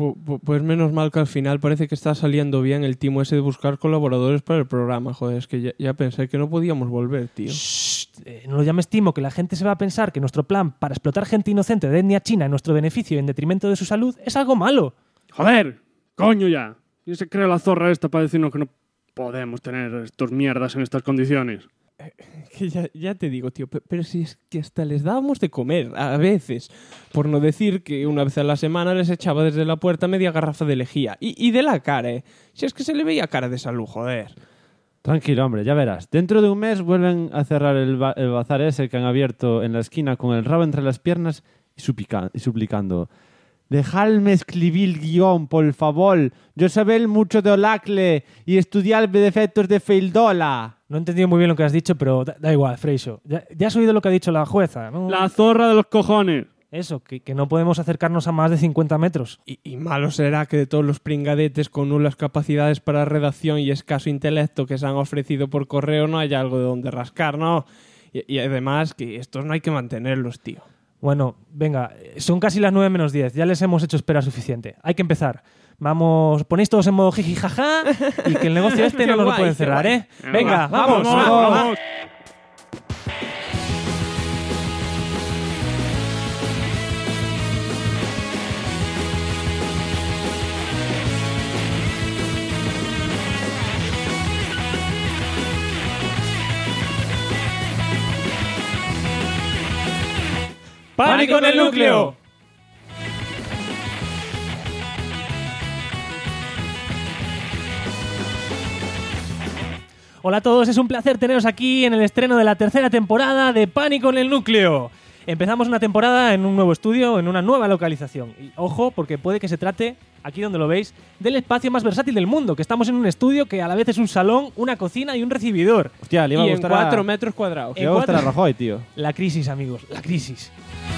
Pues menos mal que al final parece que está saliendo bien el timo ese de buscar colaboradores para el programa. Joder, es que ya pensé que no podíamos volver, tío. No lo llames timo, que la gente se va a pensar que nuestro plan para explotar gente inocente de etnia china en nuestro beneficio y en detrimento de su salud es algo malo. ¡Joder! ¡Coño ya! ¿Quién se cree la zorra esta para decirnos que no podemos tener estos mierdas en estas condiciones? Que ya te digo, tío, pero si es que hasta les dábamos de comer, a veces. Por no decir que una vez a la semana les echaba desde la puerta media garrafa de lejía. Y de la cara, ¿eh? Si es que se le veía cara de salud, joder. Tranquilo, hombre, ya verás. Dentro de un mes vuelven a cerrar el bazar ese que han abierto en la esquina con el rabo entre las piernas y suplicando: «Dejadme escribir guión, por favor. Yo sabé mucho de Olacle y estudiar defectos de Feildola». No he entendido muy bien lo que has dicho, pero da igual, Freixo. Ya has oído lo que ha dicho la jueza, ¿no? ¡La zorra de los cojones! Eso, que no podemos acercarnos a más de 50 metros. Y malo será que de todos los pringadetes con nulas capacidades para redacción y escaso intelecto que se han ofrecido por correo no haya algo de donde rascar, ¿no? Y además que estos no hay que mantenerlos, tío. Bueno, venga, son casi las 9 menos 10. Ya les hemos hecho espera suficiente. Hay que empezar. Vamos, ponéis todos en modo jiji jaja y que el negocio este no nos lo pueden cerrar, ¿eh? Venga, vamos. ¡Vamos! ¡Pánico en el núcleo! Hola a todos, es un placer teneros aquí en el estreno de la tercera temporada de Pánico en el núcleo. Empezamos una temporada en un nuevo estudio, en una nueva localización. Y ojo, porque puede que se trate, aquí donde lo veis, del espacio más versátil del mundo, que estamos en un estudio que a la vez es un salón, una cocina y un recibidor. Hostia, le iba a Y en gustar 4 metros cuadrados. Le iba a gustar a Rajoy, tío. La crisis, amigos, la crisis.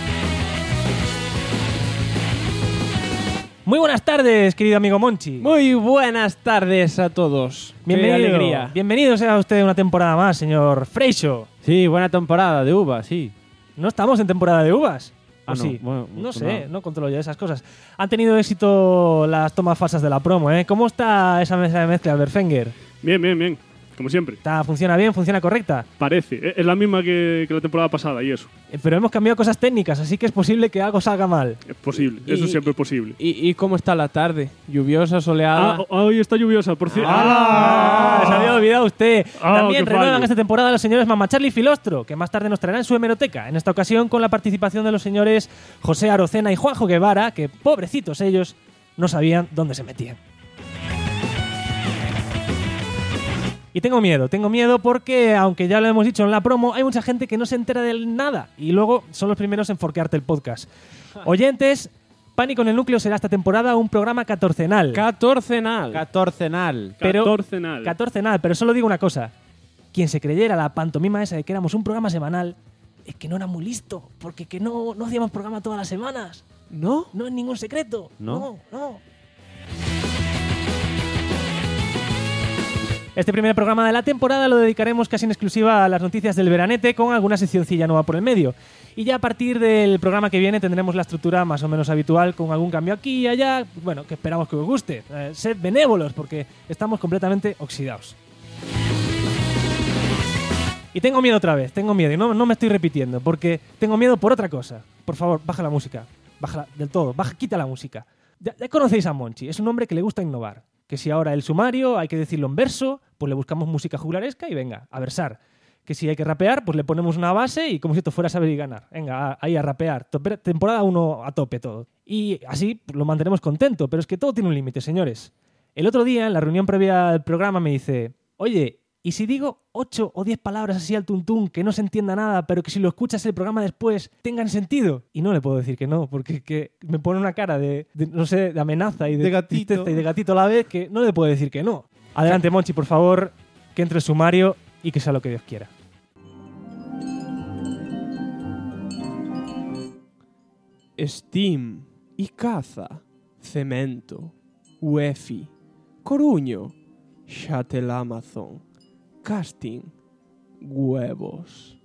Muy buenas tardes, querido amigo Monchi. Muy buenas tardes a todos. Bienvenido. Qué alegría. Bienvenido sea usted a una temporada más, señor Freixo. Sí, buena temporada de uvas, sí. No estamos en temporada de uvas. ¿O no, sí? bueno, No pues sé, nada. no controlo yo esas cosas. Han tenido éxito las tomas falsas de la promo, ¿eh? ¿Cómo está esa mesa de mezcla, Albert Fenger? Bien. Como siempre. ¿Funciona bien? ¿Funciona correcta? Parece. Es la misma que la temporada pasada y eso. Pero hemos cambiado cosas técnicas, así que es posible que algo salga mal. Es posible. Eso siempre es posible. ¿Y cómo está la tarde? ¿Lluviosa, soleada? Hoy está lluviosa, por cierto. Se había olvidado usted. También qué renuevan fallo. esta temporada los señores Mamá Charlie y Filostro, que más tarde nos traerán su hemeroteca. En esta ocasión con la participación de los señores José Arocena y Juanjo Guevara, que pobrecitos ellos no sabían dónde se metían. Y tengo miedo porque, aunque ya lo hemos dicho en la promo, hay mucha gente que no se entera de nada y luego son los primeros en forquearte el podcast. Oyentes, Pánico en el núcleo será esta temporada un programa catorcenal. Catorcenal. Catorcenal, pero solo digo una cosa. Quien se creyera la pantomima esa de que éramos un programa semanal es que no era muy listo, porque que no hacíamos programa todas las semanas. ¿No? No es ningún secreto. ¿No? No. Este primer programa de la temporada lo dedicaremos casi en exclusiva a las noticias del veranete, con alguna seccioncilla nueva por el medio. Y ya a partir del programa que viene tendremos la estructura más o menos habitual, con algún cambio aquí y allá, bueno, que esperamos que os guste. Sed benévolos, porque estamos completamente oxidados. Y tengo miedo otra vez, y no me estoy repitiendo, porque tengo miedo por otra cosa. Por favor, baja la música, bájala del todo, quita la música. Ya conocéis a Monchi, es un hombre que le gusta innovar. Que si ahora el sumario hay que decirlo en verso, pues le buscamos música juglaresca y venga, a versar. Que si hay que rapear, pues le ponemos una base y como si esto fuera saber y ganar. Venga, ahí a rapear. Temporada 1 a tope todo. Y así lo mantenemos contento, pero es que todo tiene un límite, señores. El otro día, en la reunión previa al programa, me dice: oye, ¿y si digo 8 o 10 palabras así al tuntún que no se entienda nada, pero que si lo escuchas el programa después tengan sentido? Y no le puedo decir que no, porque que me pone una cara de no sé, de amenaza y de gatito. tristeza y de gatito a la vez, que no le puedo decir que no. Adelante, Monchi, por favor, que entre el sumario y que sea lo que Dios quiera. Steam, Icaza, Cemento, UEFI, Coruño, Shuttle Amazon, Casting, Huevos.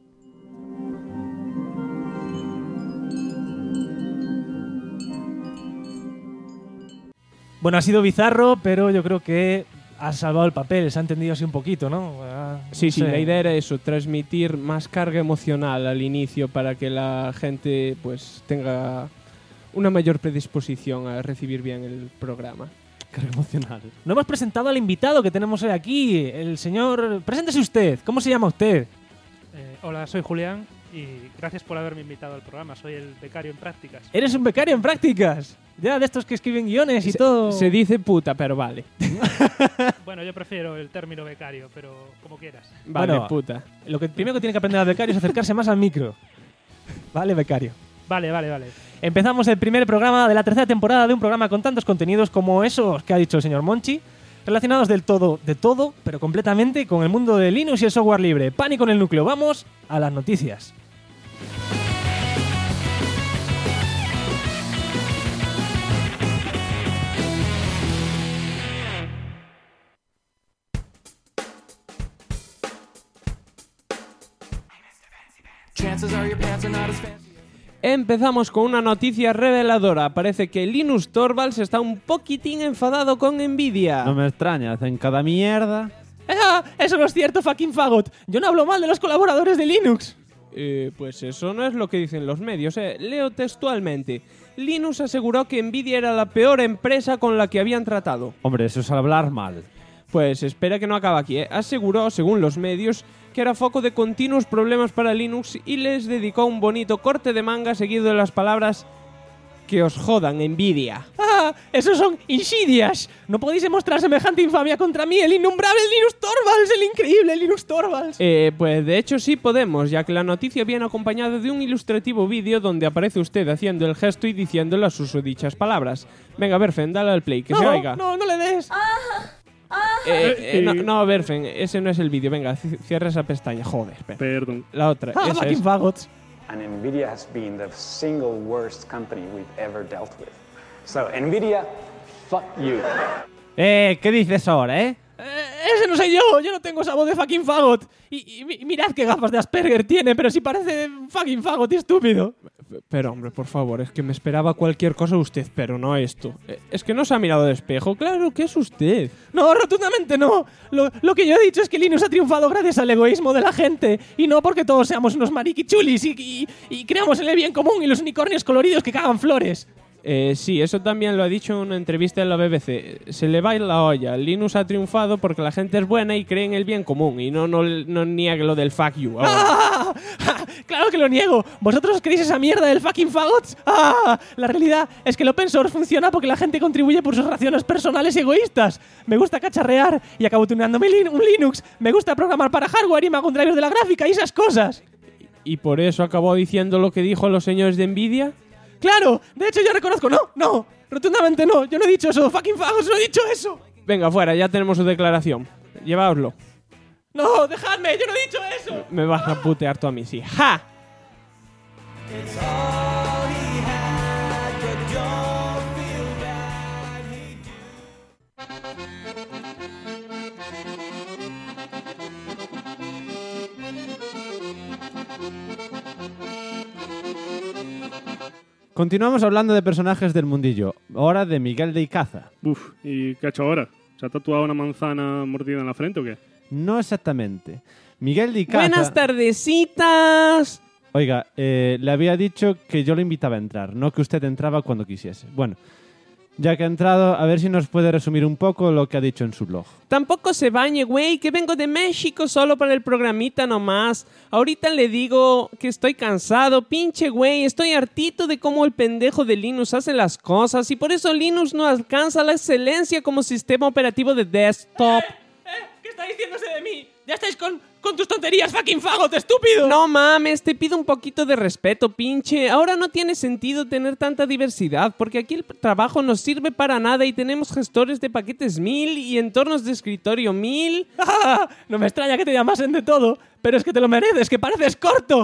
Bueno, ha sido bizarro, pero yo creo que has salvado el papel, se ha entendido así un poquito, ¿no? Sí, No sí, sé. la idea era eso, transmitir más carga emocional al inicio para que la gente pues tenga una mayor predisposición a recibir bien el programa. Carga emocional. No hemos presentado al invitado que tenemos hoy aquí, el señor... Preséntese usted, ¿cómo se llama usted? Hola, soy Julián y gracias por haberme invitado al programa. Soy el becario en prácticas. Eres un becario en prácticas. Ya de estos que escriben guiones y todo. Se dice puta, pero vale. Bueno, yo prefiero el término becario, pero como quieras. Vale, Bueno, puta. Lo que primero que tiene que aprender al becario es acercarse más al micro. Vale, becario. Vale. Empezamos el primer programa de la tercera temporada de un programa con tantos contenidos como esos que ha dicho el señor Monchi, relacionados de todo, pero completamente con el mundo de Linux y el software libre. Pánico en el núcleo. Vamos a las noticias. Empezamos con una noticia reveladora. Parece que Linus Torvalds está un poquitín enfadado con Nvidia. No me extraña, hacen cada mierda. ¡Ah! Eso no es cierto, fucking fagot. Yo no hablo mal de los colaboradores de Linux. Pues eso no es lo que dicen los medios. Leo textualmente. Linus aseguró que Nvidia era la peor empresa con la que habían tratado. Hombre, eso es hablar mal. Pues espera que no acabe aquí. Aseguró, según los medios, que era foco de continuos problemas para Linux y les dedicó un bonito corte de manga seguido de las palabras que os jodan, Nvidia. ¡Ah! ¡Esos son insidias! No podéis demostrar semejante infamia contra mí, el innombrable Linus Torvalds, el increíble Linus Torvalds. Pues de hecho sí podemos, ya que la noticia viene acompañada de un ilustrativo vídeo donde aparece usted haciendo el gesto y diciendo las susodichas palabras. Venga, Berfen, dale al play, que se oiga. No le des. No, Berfen, ese no es el vídeo. Venga, cierra esa pestaña. Joder, espera. Perdón. La otra, esa Fucking es. fagots. And NVIDIA has been the single worst company we've ever dealt with. So, NVIDIA, fuck you. ¿Qué dices ahora, Ese no soy yo no tengo esa voz de fucking fagot. Y mirad qué gafas de Asperger tiene, pero sí parece fucking fagot y estúpido. Pero hombre, por favor, es que me esperaba cualquier cosa de usted, pero no esto. Es que no se ha mirado de espejo, claro que es usted. No, rotundamente no. Lo que yo he dicho es que Linux ha triunfado gracias al egoísmo de la gente y no porque todos seamos unos mariquichulis y creamos en el bien común y los unicornios coloridos que cagan flores. Sí, eso también lo ha dicho en una entrevista en la BBC. Se le va la olla. Linux ha triunfado porque la gente es buena y cree en el bien común y no niega lo del fuck you. ¡Ah! ¡Claro que lo niego! ¿Vosotros creéis esa mierda del fucking fagots? ¡Ah! La realidad es que el open source funciona porque la gente contribuye por sus razones personales y egoístas. Me gusta cacharrear y acabo tuneándome un Linux. Me gusta programar para hardware y me hago un driver de la gráfica y esas cosas. ¿Y por eso acabó diciendo lo que dijo a los señores de Nvidia? ¡Claro! De hecho, yo reconozco... ¡No! Rotundamente no. Yo no he dicho eso. ¡Fucking fagots! ¡No he dicho eso! Venga, fuera, ya tenemos su declaración. Llevaoslo. ¡No! ¡Dejadme! ¡Yo no he dicho eso! Me vas a putear tú a mí, sí. ¡Ja! Continuamos hablando de personajes del mundillo. Ahora de Miguel de Icaza. Uf, ¿y qué ha hecho ahora? ¿Se ha tatuado una manzana mordida en la frente o qué? No exactamente. Miguel de Icaza... Buenas tardecitas. Oiga, le había dicho que yo lo invitaba a entrar, no que usted entraba cuando quisiese. Bueno, ya que ha entrado, a ver si nos puede resumir un poco lo que ha dicho en su blog. Tampoco se bañe, güey, que vengo de México solo para el programita nomás. Ahorita le digo que estoy cansado, pinche güey. Estoy hartito de cómo el pendejo de Linux hace las cosas y por eso Linux no alcanza la excelencia como sistema operativo de desktop. ¿Qué está diciéndose de mí? ¡Ya estáis con tus tonterías, fucking fagot, estúpido! No mames, te pido un poquito de respeto, pinche. Ahora no tiene sentido tener tanta diversidad, porque aquí el trabajo no sirve para nada y tenemos gestores de paquetes 1000 y entornos de escritorio 1000. No me extraña que te llamasen de todo, pero es que te lo mereces, que pareces corto.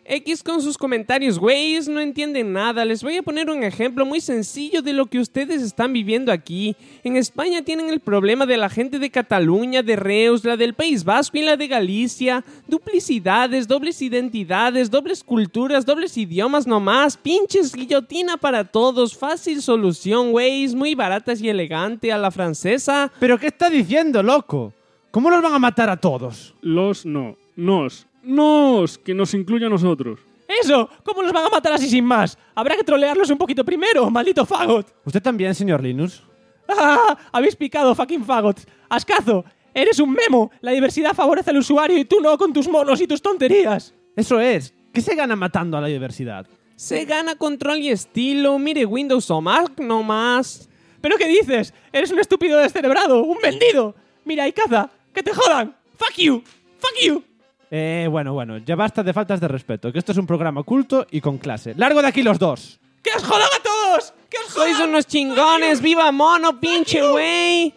X con sus comentarios, güeyes, no entienden nada. Les voy a poner un ejemplo muy sencillo de lo que ustedes están viviendo aquí. En España tienen el problema de la gente de Cataluña, de Reus, la del País Vasco y la de Galicia. Duplicidades, dobles identidades, dobles culturas, dobles idiomas nomás. Pinches guillotina para todos. Fácil solución, güeyes, muy baratas y elegante a la francesa. ¿Pero qué está diciendo, loco? ¿Cómo los van a matar a todos? Los no. Que nos incluya a nosotros. ¡Eso! ¿Cómo los van a matar así sin más? Habrá que trolearlos un poquito primero, maldito fagot. ¿Usted también, señor Linus? ¡Ah! Habéis picado, fucking fagots. ¡Ascazo! ¡Eres un memo! La diversidad favorece al usuario y tú no con tus monos y tus tonterías. Eso es. ¿Qué se gana matando a la diversidad? Se gana control y estilo. Mire Windows o Mac nomás. ¿Pero qué dices? Eres un estúpido descerebrado, un vendido. Mira, Icaza, que te jodan. ¡Fuck you! ¡Fuck you! Bueno, ya basta de faltas de respeto, que esto es un programa culto y con clase. ¡Largo de aquí los dos! ¡Que os jodan a todos! ¡Que os jodan! ¡Sois unos chingones! ¡Viva Mono, pinche güey!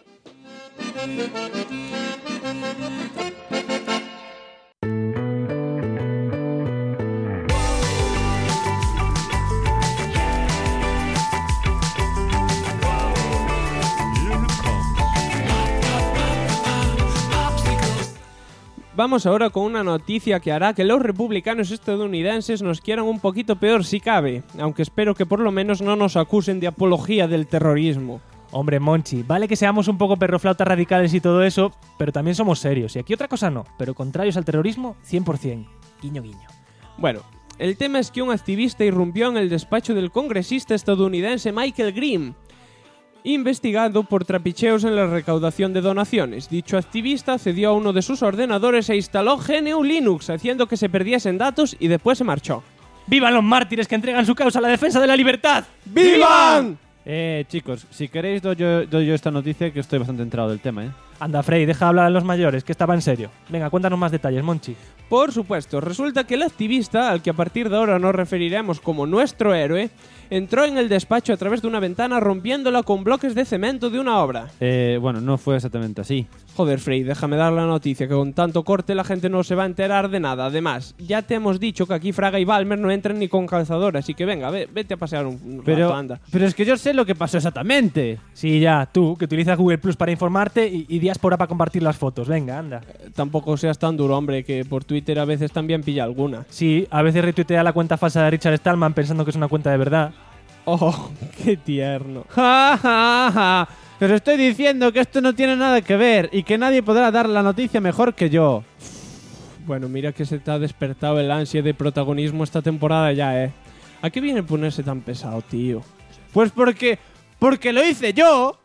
Vamos ahora con una noticia que hará que los republicanos estadounidenses nos quieran un poquito peor si cabe, aunque espero que por lo menos no nos acusen de apología del terrorismo. Hombre, Monchi, vale que seamos un poco perroflautas radicales y todo eso, pero también somos serios. Y aquí otra cosa no, pero contrarios al terrorismo, 100%. Guiño, guiño. Bueno, el tema es que un activista irrumpió en el despacho del congresista estadounidense Michael Grimm, investigado por trapicheos en la recaudación de donaciones. Dicho activista accedió a uno de sus ordenadores e instaló GNU Linux, haciendo que se perdiesen datos y después se marchó. ¡Vivan los mártires que entregan su causa a la defensa de la libertad! ¡Vivan! Chicos, si queréis doy yo esta noticia, que estoy bastante enterado del tema, Anda, Frey, deja hablar a los mayores, que estaba en serio. Venga, cuéntanos más detalles, Monchi. Por supuesto, resulta que el activista, al que a partir de ahora nos referiremos como nuestro héroe, entró en el despacho a través de una ventana rompiéndola con bloques de cemento de una obra. Bueno, no fue exactamente así. Joder, Frey, déjame dar la noticia, que con tanto corte la gente no se va a enterar de nada. Además, ya te hemos dicho que aquí Fraga y Balmer no entran ni con calzador, así que venga, vete a pasear un rato, anda. Pero es que yo sé lo que pasó exactamente. Sí, ya, tú, que utilizas Google Plus para informarte y Diáspora para compartir las fotos. Venga, anda. Tampoco seas tan duro, hombre, que por Twitter a veces también pilla alguna. Sí, a veces retuitea la cuenta falsa de Richard Stallman pensando que es una cuenta de verdad. Oh, qué tierno. ¡Ja, ja, ja! Os estoy diciendo que esto no tiene nada que ver y que nadie podrá dar la noticia mejor que yo. Bueno, mira que se te ha despertado el ansia de protagonismo esta temporada ya, ¿A qué viene ponerse tan pesado, tío? Pues porque lo hice yo.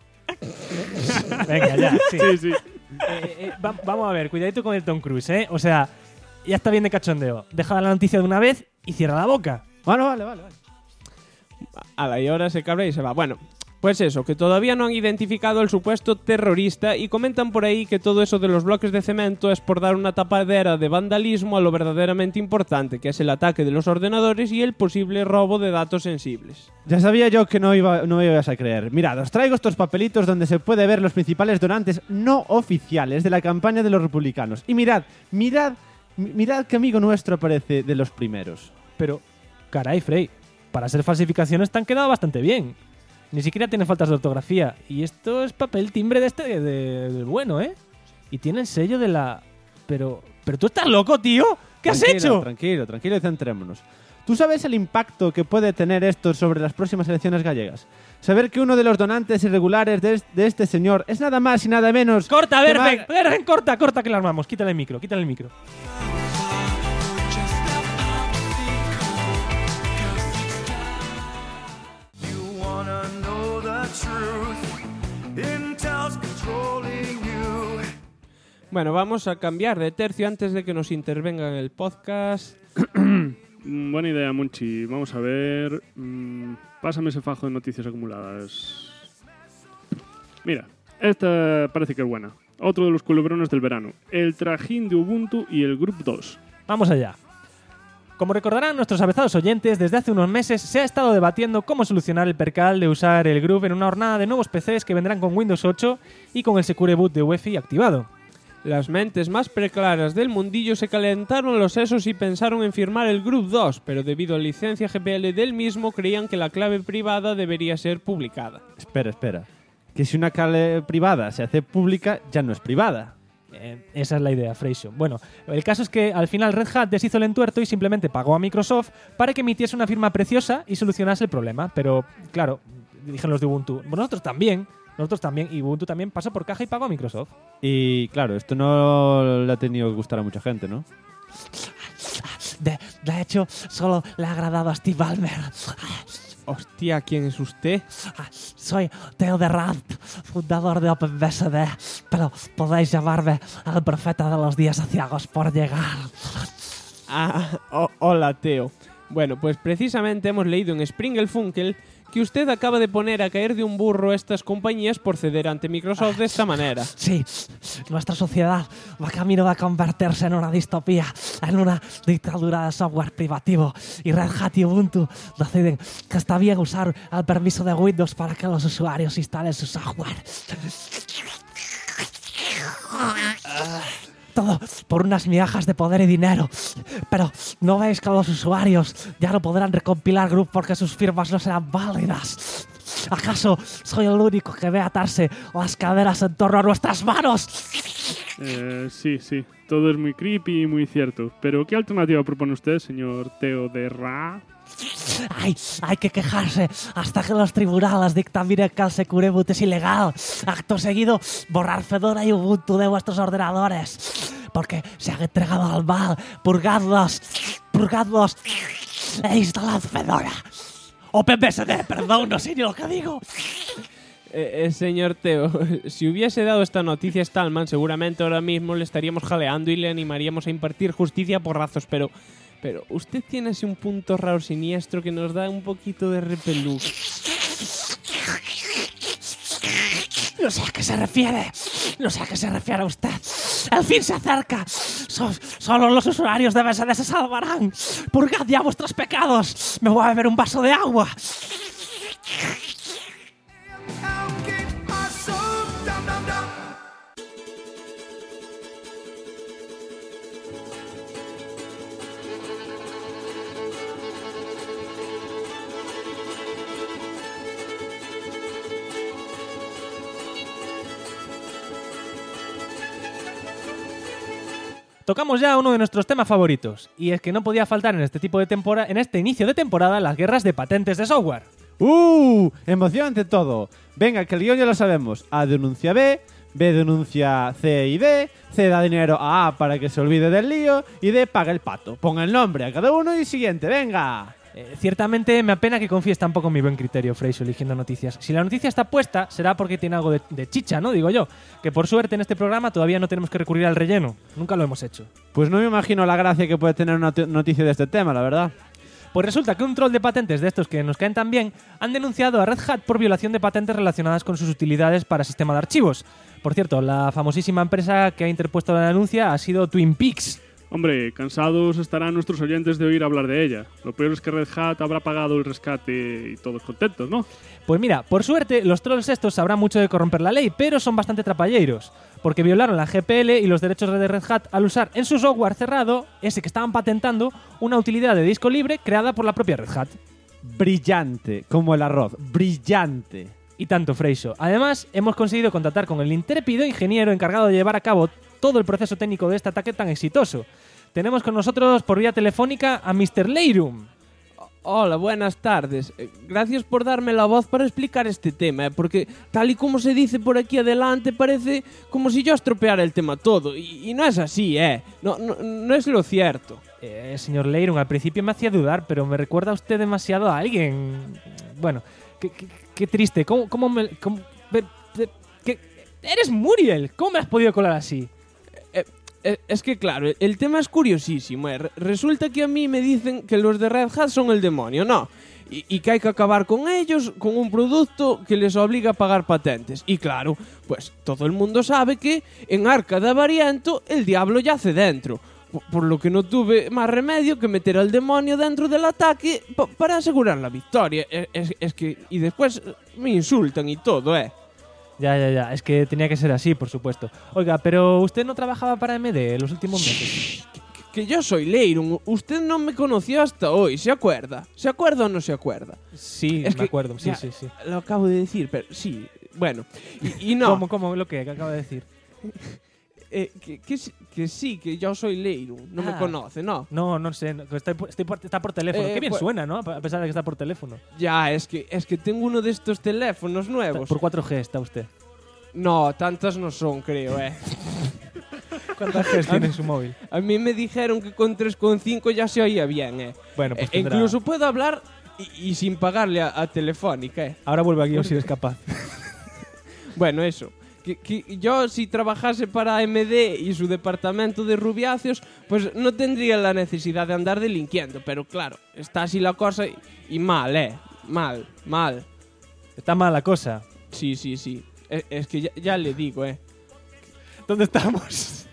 Venga, ya, sí. Sí. Vamos a ver, cuidadito con el Tom Cruise, O sea, ya está bien de cachondeo. Deja la noticia de una vez y cierra la boca. Bueno, vale. Y ahora se cabra y se va. Bueno, pues eso, que todavía no han identificado el supuesto terrorista y comentan por ahí que todo eso de los bloques de cemento es por dar una tapadera de vandalismo a lo verdaderamente importante, que es el ataque de los ordenadores y el posible robo de datos sensibles. Ya sabía yo que no me ibas a creer. Mirad, os traigo estos papelitos donde se puede ver los principales donantes no oficiales de la campaña de los republicanos. Y mirad qué amigo nuestro aparece de los primeros. Pero, caray, Frey, para ser falsificaciones te han quedado bastante bien. Ni siquiera tiene faltas de ortografía. Y esto es papel timbre del bueno, Y tiene el sello de la... Pero tú estás loco, tío. ¿Qué has hecho? Tranquilo y centrémonos. ¿Tú sabes el impacto que puede tener esto sobre las próximas elecciones gallegas? Saber que uno de los donantes irregulares de este señor es nada más y nada menos... ¡Corta, Berben! ¡Corta, que la armamos! Quítale el micro. Bueno, vamos a cambiar de tercio antes de que nos intervenga en el podcast. Buena idea, Monchi. Vamos a ver. Pásame ese fajo de noticias acumuladas. Mira, esta parece que es buena. Otro de los culebrones del verano. El trajín de Ubuntu y el Group 2. Vamos allá. Como recordarán nuestros avezados oyentes, desde hace unos meses se ha estado debatiendo cómo solucionar el percal de usar el Groove en una hornada de nuevos PCs que vendrán con Windows 8 y con el Secure Boot de UEFI activado. Las mentes más preclaras del mundillo se calentaron los sesos y pensaron en firmar el Group 2, pero debido a la licencia GPL del mismo creían que la clave privada debería ser publicada. Espera. Que si una clave privada se hace pública, ya no es privada. Esa es la idea, Freixo. Bueno, el caso es que al final Red Hat deshizo el entuerto y simplemente pagó a Microsoft para que emitiese una firma preciosa y solucionase el problema. Pero, claro, dijeron los de Ubuntu, nosotros también, y Ubuntu también pasó por caja y pagó a Microsoft. Y claro, esto no le ha tenido que gustar a mucha gente, ¿no? De hecho, solo le ha agradado a Steve Ballmer. Hostia, ¿quién es usted? Soy Theo de Rad, fundador de OpenBSD, pero podéis llamarme el profeta de los días aciagos por llegar. Hola, Teo. Bueno, pues precisamente hemos leído en Springelfunkel que usted acaba de poner a caer de un burro a estas compañías por ceder ante Microsoft de esta manera. Sí, nuestra sociedad va camino a convertirse en una distopía, en una dictadura de software privativo. Y Red Hat y Ubuntu deciden que está bien usar el permiso de Windows para que los usuarios instalen su software. Todo por unas migajas de poder y dinero. Pero ¿no veis que los usuarios ya no podrán recompilar Group porque sus firmas no serán válidas? ¿Acaso soy el único que ve atarse las caderas en torno a nuestras manos? Sí. Todo es muy creepy y muy cierto. Pero ¿qué alternativa propone usted, señor Theo de Ra? Hay que quejarse hasta que los tribunales dictaminen que el Secure Boot es ilegal. Acto seguido, borrar Fedora y Ubuntu de vuestros ordenadores. Porque se han entregado al mal. Purgadlos e instalad Fedora. OpenBSD, perdón, no sé ni lo que digo. Señor Teo, si hubiese dado esta noticia a Stallman, seguramente ahora mismo le estaríamos jaleando y le animaríamos a impartir justicia a porrazos, pero usted tiene así un punto raro siniestro que nos da un poquito de repelús. No sé a qué se refiere usted. El fin se acerca. Solo los usuarios de BSD se salvarán. Purgad ya vuestros pecados. Me voy a beber un vaso de agua. Tocamos ya uno de nuestros temas favoritos, y es que no podía faltar en este inicio de temporada las guerras de patentes de software. Emocionante todo. Venga, que el guión ya lo sabemos. A denuncia B, B denuncia C y D, C da dinero a A para que se olvide del lío y D paga el pato. Ponga el nombre a cada uno y siguiente, venga. Ciertamente me apena que confíes tampoco en mi buen criterio, Freixo, eligiendo noticias. Si la noticia está puesta, será porque tiene algo de chicha, ¿no? Digo yo. Que por suerte en este programa todavía no tenemos que recurrir al relleno. Nunca lo hemos hecho. Pues no me imagino la gracia que puede tener una noticia de este tema, la verdad. Pues resulta que un troll de patentes de estos que nos caen tan bien han denunciado a Red Hat por violación de patentes relacionadas con sus utilidades para sistema de archivos. Por cierto, la famosísima empresa que ha interpuesto la denuncia ha sido Twin Peaks. Hombre, cansados estarán nuestros oyentes de oír hablar de ella. Lo peor es que Red Hat habrá pagado el rescate y todos contentos, ¿no? Pues mira, por suerte, los trolls estos sabrán mucho de corromper la ley, pero son bastante trapalleiros, porque violaron la GPL y los derechos de Red Hat al usar en su software cerrado, ese que estaban patentando, una utilidad de disco libre creada por la propia Red Hat. Brillante, como el arroz, brillante. Y tanto, Freixo. Además, hemos conseguido contactar con el intrépido ingeniero encargado de llevar a cabo todo el proceso técnico de este ataque tan exitoso. Tenemos con nosotros por vía telefónica a Mr. Leirum. Hola, buenas tardes. Gracias por darme la voz para explicar este tema, porque tal y como se dice por aquí adelante parece como si yo estropeara el tema todo, y no es así, no es lo cierto. Señor Leirum, al principio me hacía dudar, pero me recuerda usted demasiado a alguien. Bueno, qué triste. ¡Eres Muriel! ¿Cómo me has podido colar así? Es que claro, el tema es curiosísimo. Resulta que a mí me dicen que los de Red Hat son el demonio, ¿no? Y que hay que acabar con ellos con un producto que les obliga a pagar patentes. Y claro, pues todo el mundo sabe que en Arca de Avariento el diablo yace dentro. Por lo que no tuve más remedio que meter al demonio dentro del ataque para asegurar la victoria. Es que... Y después me insultan y todo, Ya. Es que tenía que ser así, por supuesto. Oiga, pero usted no trabajaba para AMD en los últimos meses. Que yo soy Leirun. Usted no me conoció hasta hoy, ¿se acuerda? ¿Se acuerda o no se acuerda? Sí, Es me que acuerdo. Sí, ya, sí. Lo acabo de decir, pero sí. Bueno, y no. ¿Cómo lo que acaba de decir? Que sí, que yo soy Leirun. No me conoce, ¿no? No sé. Está por teléfono. Qué bien pues- suena, ¿no? A pesar de que está por teléfono. Ya, es que tengo uno de estos teléfonos nuevos. Por 4G está usted. No, tantas no son, creo, ¿Cuántas Gs tiene en su móvil? A mí me dijeron que con 3,5 ya se oía bien, Bueno, pues tendrá... Incluso puedo hablar y sin pagarle a Telefónica, Ahora vuelve aquí si eres capaz. Bueno, eso. Que yo, si trabajase para AMD y su departamento de rubiáceos, pues no tendría la necesidad de andar delinquiendo. Pero claro, está así la cosa y mal, Mal. Está mal la cosa. Sí. Es que ya le digo, ¿Dónde estamos?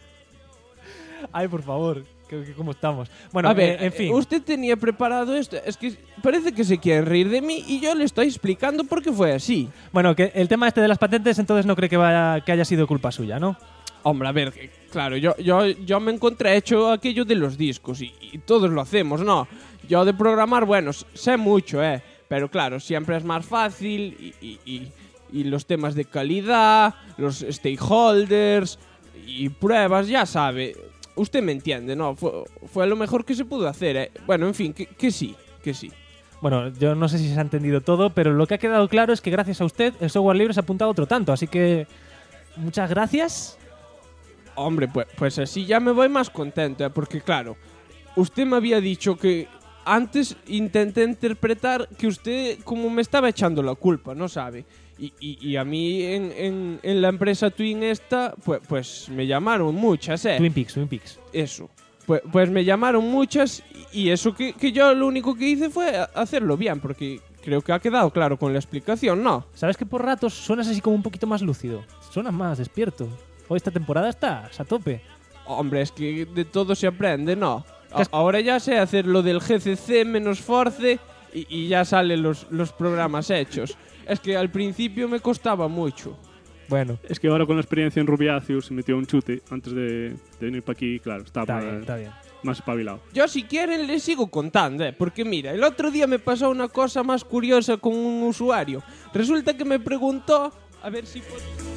Ay, por favor. ¿Cómo estamos? Bueno, a ver, en fin. usted tenía preparado esto. Es que parece que se quiere reír de mí y yo le estoy explicando por qué fue así. Bueno, que el tema este de las patentes, entonces no cree que haya sido culpa suya, ¿no? Hombre, a ver, claro, yo me encontré hecho aquello de los discos y todos lo hacemos, ¿no? Yo de programar, bueno, sé mucho, pero claro, siempre es más fácil y los temas de calidad, los stakeholders y pruebas, ya sabe. Usted me entiende, ¿no? Fue lo mejor que se pudo hacer, Bueno, en fin, que sí. Bueno, yo no sé si se ha entendido todo, pero lo que ha quedado claro es que gracias a usted el software libre se ha apuntado otro tanto, así que muchas gracias. Hombre, pues así ya me voy más contento, porque claro, usted me había dicho que antes intenté interpretar que usted como me estaba echando la culpa, ¿no sabe? Y a mí en la empresa Twin esta, pues me llamaron muchas, Twin Peaks. Eso. Pues me llamaron muchas y eso que yo lo único que hice fue hacerlo bien, porque creo que ha quedado claro con la explicación, ¿no? ¿Sabes que por ratos suenas así como un poquito más lúcido? Suenas más despierto. Hoy esta temporada estás a tope. Hombre, es que de todo se aprende, ¿no? Ahora ya sé hacer lo del GCC menos Force y ya salen los programas hechos. Es que al principio me costaba mucho. Bueno, Es que ahora con la experiencia en Rubiáceos se metió un chute antes de venir para aquí, claro, está bien. más espabilado. Yo si quieren les sigo contando, porque mira, el otro día me pasó una cosa más curiosa con un usuario. Resulta que me preguntó a ver si...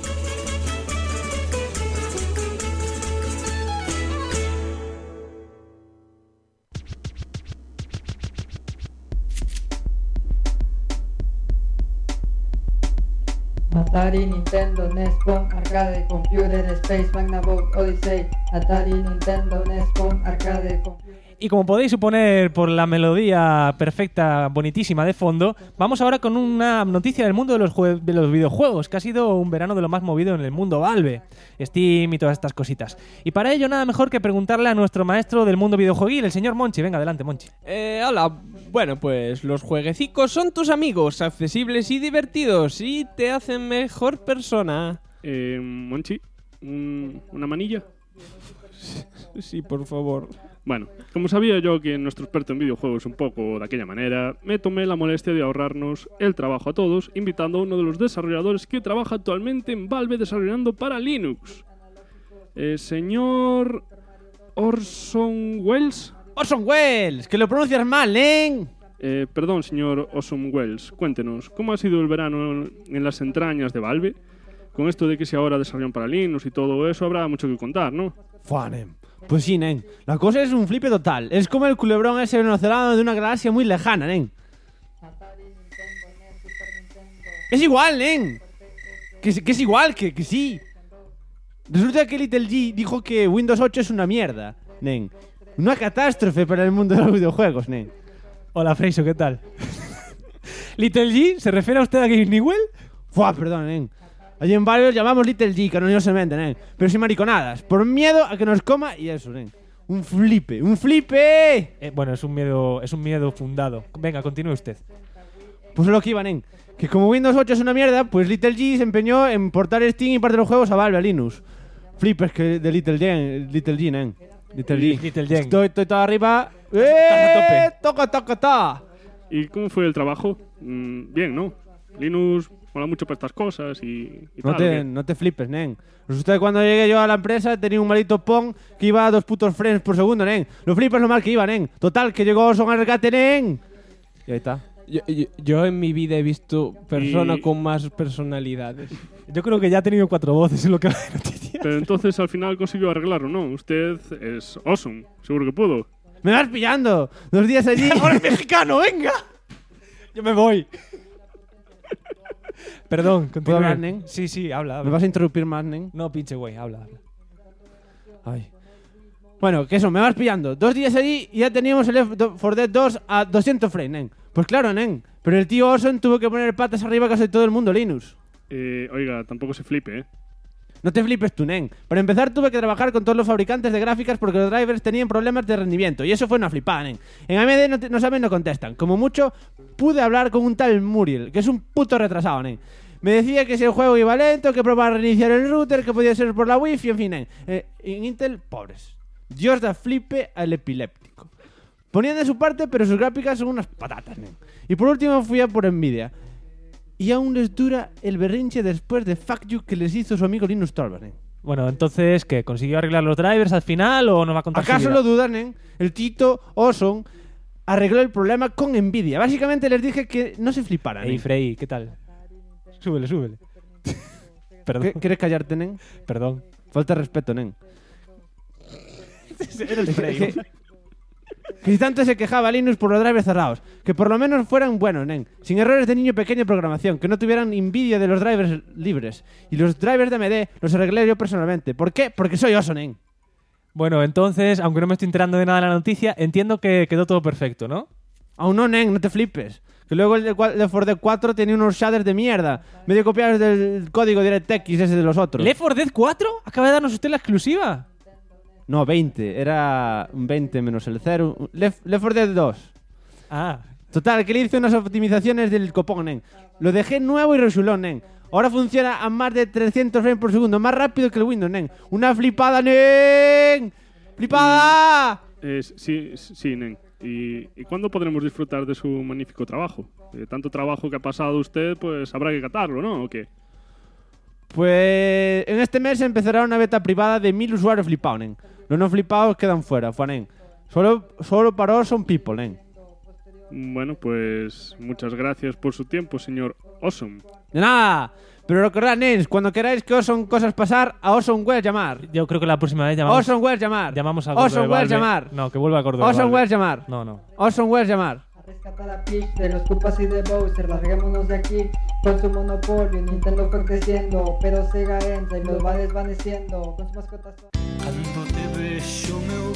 Atari, Nintendo, NES, Pong, Arcade, Computer, Space, Magnavox, Odyssey. Atari, Nintendo, NES, Pong, Arcade, Computer. Y como podéis suponer por la melodía perfecta, bonitísima de fondo, vamos ahora con una noticia del mundo de los videojuegos, que ha sido un verano de lo más movido en el mundo Valve, Steam y todas estas cositas. Y para ello nada mejor que preguntarle a nuestro maestro del mundo videojueguil, el señor Monchi. Venga, adelante, Monchi. Hola, bueno, pues los jueguecicos son tus amigos, accesibles y divertidos y te hacen mejor persona. Monchi, ¿una manilla? Sí, por favor. Bueno, como sabía yo que nuestro experto en videojuegos es un poco de aquella manera, me tomé la molestia de ahorrarnos el trabajo a todos, invitando a uno de los desarrolladores que trabaja actualmente en Valve desarrollando para Linux. Señor Orson Welles. Orson Welles, que lo pronuncias mal, ¿eh? Perdón, señor Orson Welles, cuéntenos, ¿cómo ha sido el verano en las entrañas de Valve? Con esto de que si ahora desarrollan para Linux y todo eso, habrá mucho que contar, ¿no? Fuanem. Pues sí, nen. La cosa es un flipe total. Es como el culebrón ese venezolano de una galaxia muy lejana, nen. Atari, Nintendo, NES, Super Nintendo. Es igual, nen. Que es igual, que sí. Resulta que Little G dijo que Windows 8 es una mierda, nen. Una catástrofe para el mundo de los videojuegos, nen. Hola, Freiso, ¿qué tal? ¿Little G? ¿Se refiere a usted a Game Newell? Fua, perdón, nen. Allí en Valve llamamos Little G, cariñosamente, nen. Pero sin mariconadas. Por miedo a que nos coma y eso, nen. ¡Un flipe! ¡Un flipe! Bueno, es un miedo fundado. Venga, continúe usted. Pues lo que iba, nen. Que como Windows 8 es una mierda, pues Little G se empeñó en portar Steam y parte de los juegos a Valve, a Linux. Flipes que de Little G, nen. Little G. Estoy todo arriba. Estás a ¡Toca! ¿Y cómo fue el trabajo? Bien, ¿no? Linux mola mucho para estas cosas y No tal. no te flipes, nen. Resulta que cuando llegué yo a la empresa tenía un maldito Pong que iba a 2 putos frames por segundo, nen. Lo flipas lo mal que iba, nen. Total, que llegó Son al rescate, nen. Y ahí está. Yo en mi vida he visto persona Y- con más personalidades. Yo creo que ya ha tenido 4 voces en lo que va de noticia. Pero entonces al final consiguió arreglarlo, ¿no? Usted es awesome, seguro que pudo. ¡Me vas pillando! 2 días allí. ¡Ahora es mexicano, venga! Yo me voy. Perdón, continúe. ¿Puedo hablar, nen? Sí, habla. ¿Me vas a interrumpir más, nen? No, pinche güey, habla. Ay. Bueno, que eso, me vas pillando. 2 días allí y ya teníamos el Left 4 Dead 2 a 200 frames, nen. Pues claro, nen. Pero el tío Orson tuvo que poner patas arriba casi todo el mundo Linux. Oiga, tampoco se flipe, ¿eh? No te flipes tú, nen. Para empezar tuve que trabajar con todos los fabricantes de gráficas porque los drivers tenían problemas de rendimiento. Y eso fue una flipada, nen. En AMD no saben, no contestan. Como mucho, pude hablar con un tal Muriel, que es un puto retrasado, nen. Me decía que si el juego iba lento, que probaba reiniciar el router, que podía ser por la wifi, en fin, nen. En Intel, pobres. Dios da flipe al epiléptico. Ponían de su parte, pero sus gráficas son unas patatas, nen. Y por último fui a por Nvidia. Y aún les dura el berrinche después de fuck you que les hizo su amigo Linus Torvalds, nen. Bueno, entonces, ¿qué? ¿Consiguió arreglar los drivers al final o no va a contar su ¿Acaso vida? lo dudan, nen? El Tito Orson arregló el problema con Nvidia. Básicamente les dije que no se fliparan, Ey, nen. Frey, ¿qué tal? Súbele. Perdón, ¿Quieres callarte, nen? perdón. Falta de respeto, nen. Era el Frey. Que si tanto se quejaba Linux por los drivers cerrados, que por lo menos fueran buenos, nen, sin errores de niño pequeño en programación, que no tuvieran envidia de los drivers libres. Y los drivers de AMD los arreglé yo personalmente. ¿Por qué? Porque soy oso, nen. Bueno, entonces, aunque no me estoy enterando de nada de la noticia, entiendo que quedó todo perfecto, ¿no? Aún no, nen, no te flipes. Que luego el de 4 tenía unos shaders de mierda, medio copiados del código DirectX ese de los otros. ¿Left 4 Dead 4? Acaba de darnos usted la exclusiva. No, 20. Era un 20 menos el 0. Left 4 Dead 2. Ah, Total, que le hice unas optimizaciones del copón, nen. Lo dejé nuevo y resulón, nen. Ahora funciona a más de 300 frames por segundo, más rápido que el Windows, nen. ¡Una flipada, nen! ¡Flipada! Sí, Nen. ¿Y cuándo podremos disfrutar de su magnífico trabajo? Tanto trabajo que ha pasado usted, pues habrá que catarlo, ¿no? ¿O qué? Pues en este mes empezará una beta privada de 1000 usuarios flipados, nen. Los no flipados quedan fuera, nen. Solo para Awesome People, nen. Bueno, pues muchas gracias por su tiempo, señor Awesome. De nada. Pero recordad, nens, cuando queráis que Awesome cosas pasar, a Awesomeware llamar. yo creo que la próxima vez llamamos, Awesomeware llamar. llamamos a Córdoba Awesomeware Valve. llamar. No, que vuelva a Córdoba Awesomeware Valve. llamar. No. Awesomeware llamar. A rescatar a Peach de los Koopas y de Bowser, larguémonos de aquí con su monopolio. Nintendo fue creciendo, pero Sega entra y los va desvaneciendo con sus mascotas. Cando te vexo, meu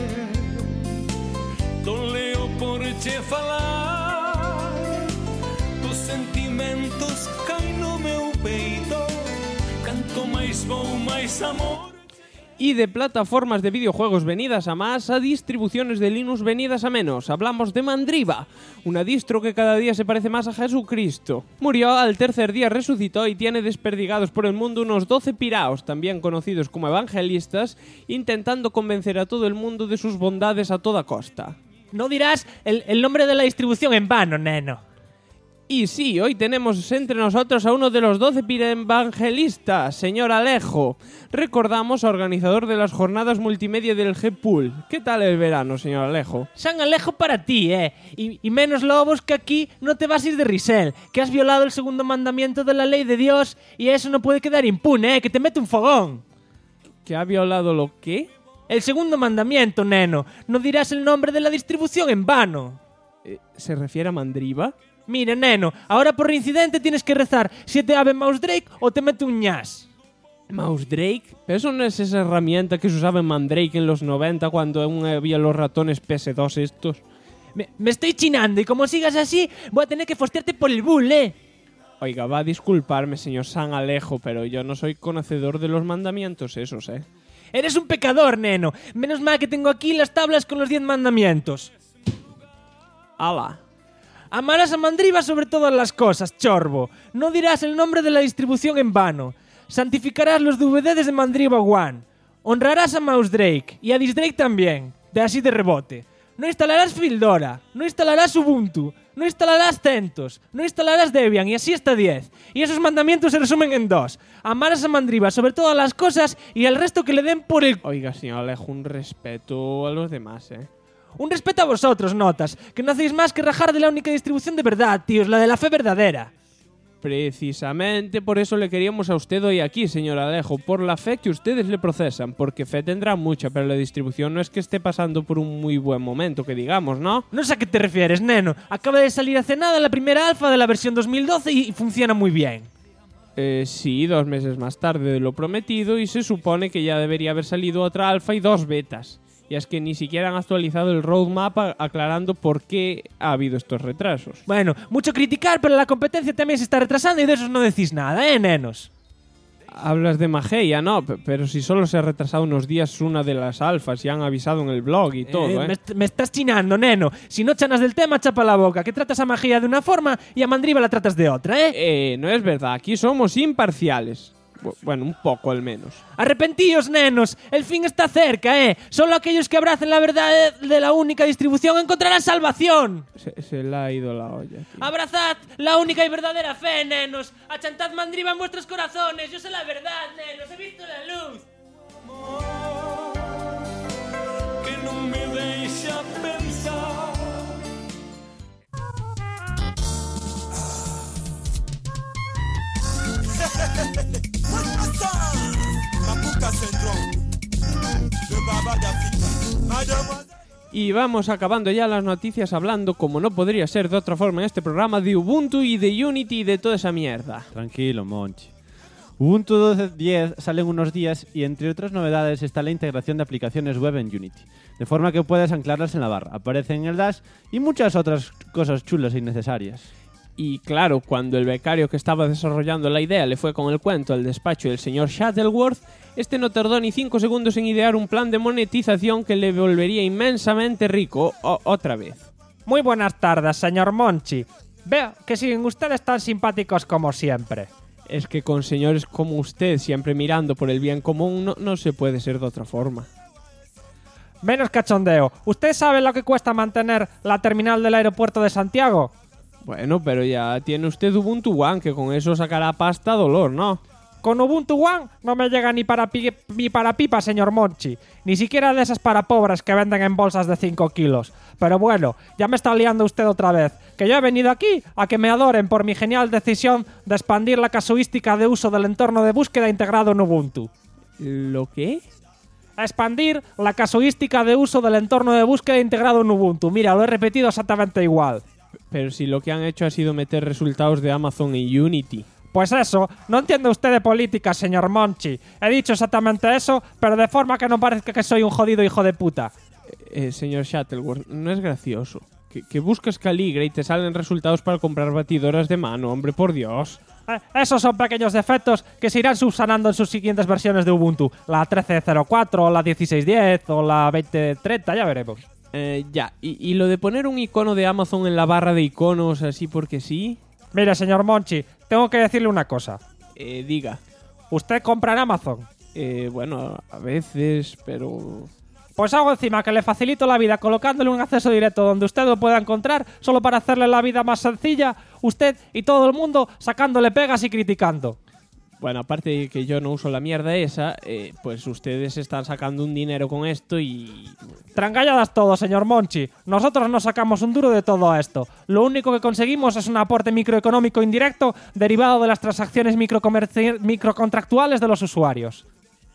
ben, doleo por che falar, dos sentimentos caen no meu peito, canto máis vou, máis amor. Y de plataformas de videojuegos venidas a más a distribuciones de Linux venidas a menos. Hablamos de Mandriva, una distro que cada día se parece más a Jesucristo. Murió al tercer día, resucitó y tiene desperdigados por el mundo unos 12 piraos, también conocidos como evangelistas, intentando convencer a todo el mundo de sus bondades a toda costa. No dirás el nombre de la distribución en vano, neno. Y sí, hoy tenemos entre nosotros a uno de los 12 evangelistas, señor Alejo. Recordamos, organizador de las jornadas multimedia del G-Pool. ¿Qué tal el verano, señor Alejo? San Alejo para ti, y menos lobos que aquí no te vas a ir de risel, que has violado el segundo mandamiento de la ley de Dios y eso no puede quedar impune, que te mete un fogón. ¿Que ha violado lo qué? El segundo mandamiento, neno. No dirás el nombre de la distribución en vano. ¿Se refiere a Mandriva? Mira, neno, ahora por reincidente tienes que rezar 7 Ave Mouse Drake o te mete un ñas. ¿Mouse Drake? Pero eso no es esa herramienta que se usaba en Mandrake en los 90 cuando aún había los ratones PS2 estos. Me estoy chinando y como sigas así voy a tener que fostearte por el bull, Oiga, va a disculparme, señor San Alejo, pero yo no soy conocedor de los mandamientos esos, Eres un pecador, neno. Menos mal que tengo aquí las tablas con los 10 mandamientos. ¡Hala! Amarás a Mandriva sobre todas las cosas, chorbo. No dirás el nombre de la distribución en vano. Santificarás los DVDs de Mandriva One. Honrarás a Mouse Drake y a Disdrake también, de así de rebote. No instalarás Fildora, no instalarás Ubuntu. no instalarás CentOS, no instalarás Debian y así hasta 10. Y esos mandamientos se resumen en 2. Amar a Mandriva sobre todas las cosas y el resto que le den por el... Oiga, señor Alejo, un respeto a los demás, Un respeto a vosotros, notas, que no hacéis más que rajar de la única distribución de verdad, tíos, la de la fe verdadera. Precisamente por eso le queríamos a usted hoy aquí, señor Alejo, por la fe que ustedes le procesan, porque fe tendrá mucha, pero la distribución no es que esté pasando por un muy buen momento, que digamos, ¿no? No sé a qué te refieres, neno. Acaba de salir hace nada la primera alfa de la versión 2012 y funciona muy bien. Sí, 2 meses más tarde de lo prometido y se supone que ya debería haber salido otra alfa y 2 betas. Y es que ni siquiera han actualizado el roadmap aclarando por qué ha habido estos retrasos. Bueno, mucho criticar, pero la competencia también se está retrasando y de eso no decís nada, nenos. Hablas de Mageia, ¿no? Pero si solo se ha retrasado unos días una de las alfas y han avisado en el blog y todo, Me estás chinando, neno. Si no chanas del tema, chapa la boca, que tratas a Mageia de una forma y a Mandriva la tratas de otra, No es verdad, aquí somos imparciales. Bueno, un poco al menos. Arrepentíos, nenos, el fin está cerca, Solo aquellos que abracen la verdad de la única distribución encontrarán salvación. Se le ha ido la olla, tío. Abrazad la única y verdadera fe, nenos. Achantad Mandriva en vuestros corazones. Yo sé la verdad, nenos, he visto la luz. Que no me deja pensar. Y vamos acabando ya las noticias hablando, como no podría ser de otra forma en este programa, de Ubuntu y de Unity y de toda esa mierda. Tranquilo, Monchi. Ubuntu 12.10 sale en unos días y entre otras novedades está la integración de aplicaciones web en Unity, de forma que puedes anclarlas en la barra, aparecen en el dash y muchas otras cosas chulas e innecesarias. Y claro, cuando el becario que estaba desarrollando la idea le fue con el cuento al despacho del señor Shuttleworth, este no tardó ni 5 segundos en idear un plan de monetización que le volvería inmensamente rico otra vez. Muy buenas tardes, señor Monchi. Veo que siguen ustedes tan simpáticos como siempre. Es que con señores como usted, siempre mirando por el bien común, no se puede ser de otra forma. Menos cachondeo. ¿Usted sabe lo que cuesta mantener la terminal del aeropuerto de Santiago? Bueno, pero ya tiene usted Ubuntu One, que con eso sacará pasta a dolor, ¿no? Con Ubuntu One no me llega ni para pipa, señor Monchi. Ni siquiera de esas para pobres que venden en bolsas de 5 kilos. Pero bueno, ya me está liando usted otra vez. Que yo he venido aquí a que me adoren por mi genial decisión de expandir la casuística de uso del entorno de búsqueda integrado en Ubuntu. ¿Lo qué? A expandir la casuística de uso del entorno de búsqueda integrado en Ubuntu. Mira, lo he repetido exactamente igual. Pero si lo que han hecho ha sido meter resultados de Amazon en Unity. Pues eso, no entiende usted de política, señor Monchi. He dicho exactamente eso, pero de forma que no parezca que soy un jodido hijo de puta. Señor Shuttleworth, no es gracioso. Que buscas Caligra y te salen resultados para comprar batidoras de mano, hombre, por Dios. Esos son pequeños defectos que se irán subsanando en sus siguientes versiones de Ubuntu. La 13.04, o la 16.10 o la 20.30, ya veremos. Ya, ¿Y lo de poner un icono de Amazon en la barra de iconos así porque sí? Mire, señor Monchi, tengo que decirle una cosa. Diga. ¿Usted compra en Amazon? Bueno, a veces, pero... Pues hago encima que le facilito la vida colocándole un acceso directo donde usted lo pueda encontrar, solo para hacerle la vida más sencilla, usted y todo el mundo sacándole pegas y criticando. Bueno, aparte de que yo no uso la mierda esa, pues ustedes están sacando un dinero con esto y... Trangalladas todo, señor Monchi. Nosotros no sacamos un duro de todo esto. Lo único que conseguimos es un aporte microeconómico indirecto derivado de las transacciones microcontractuales de los usuarios.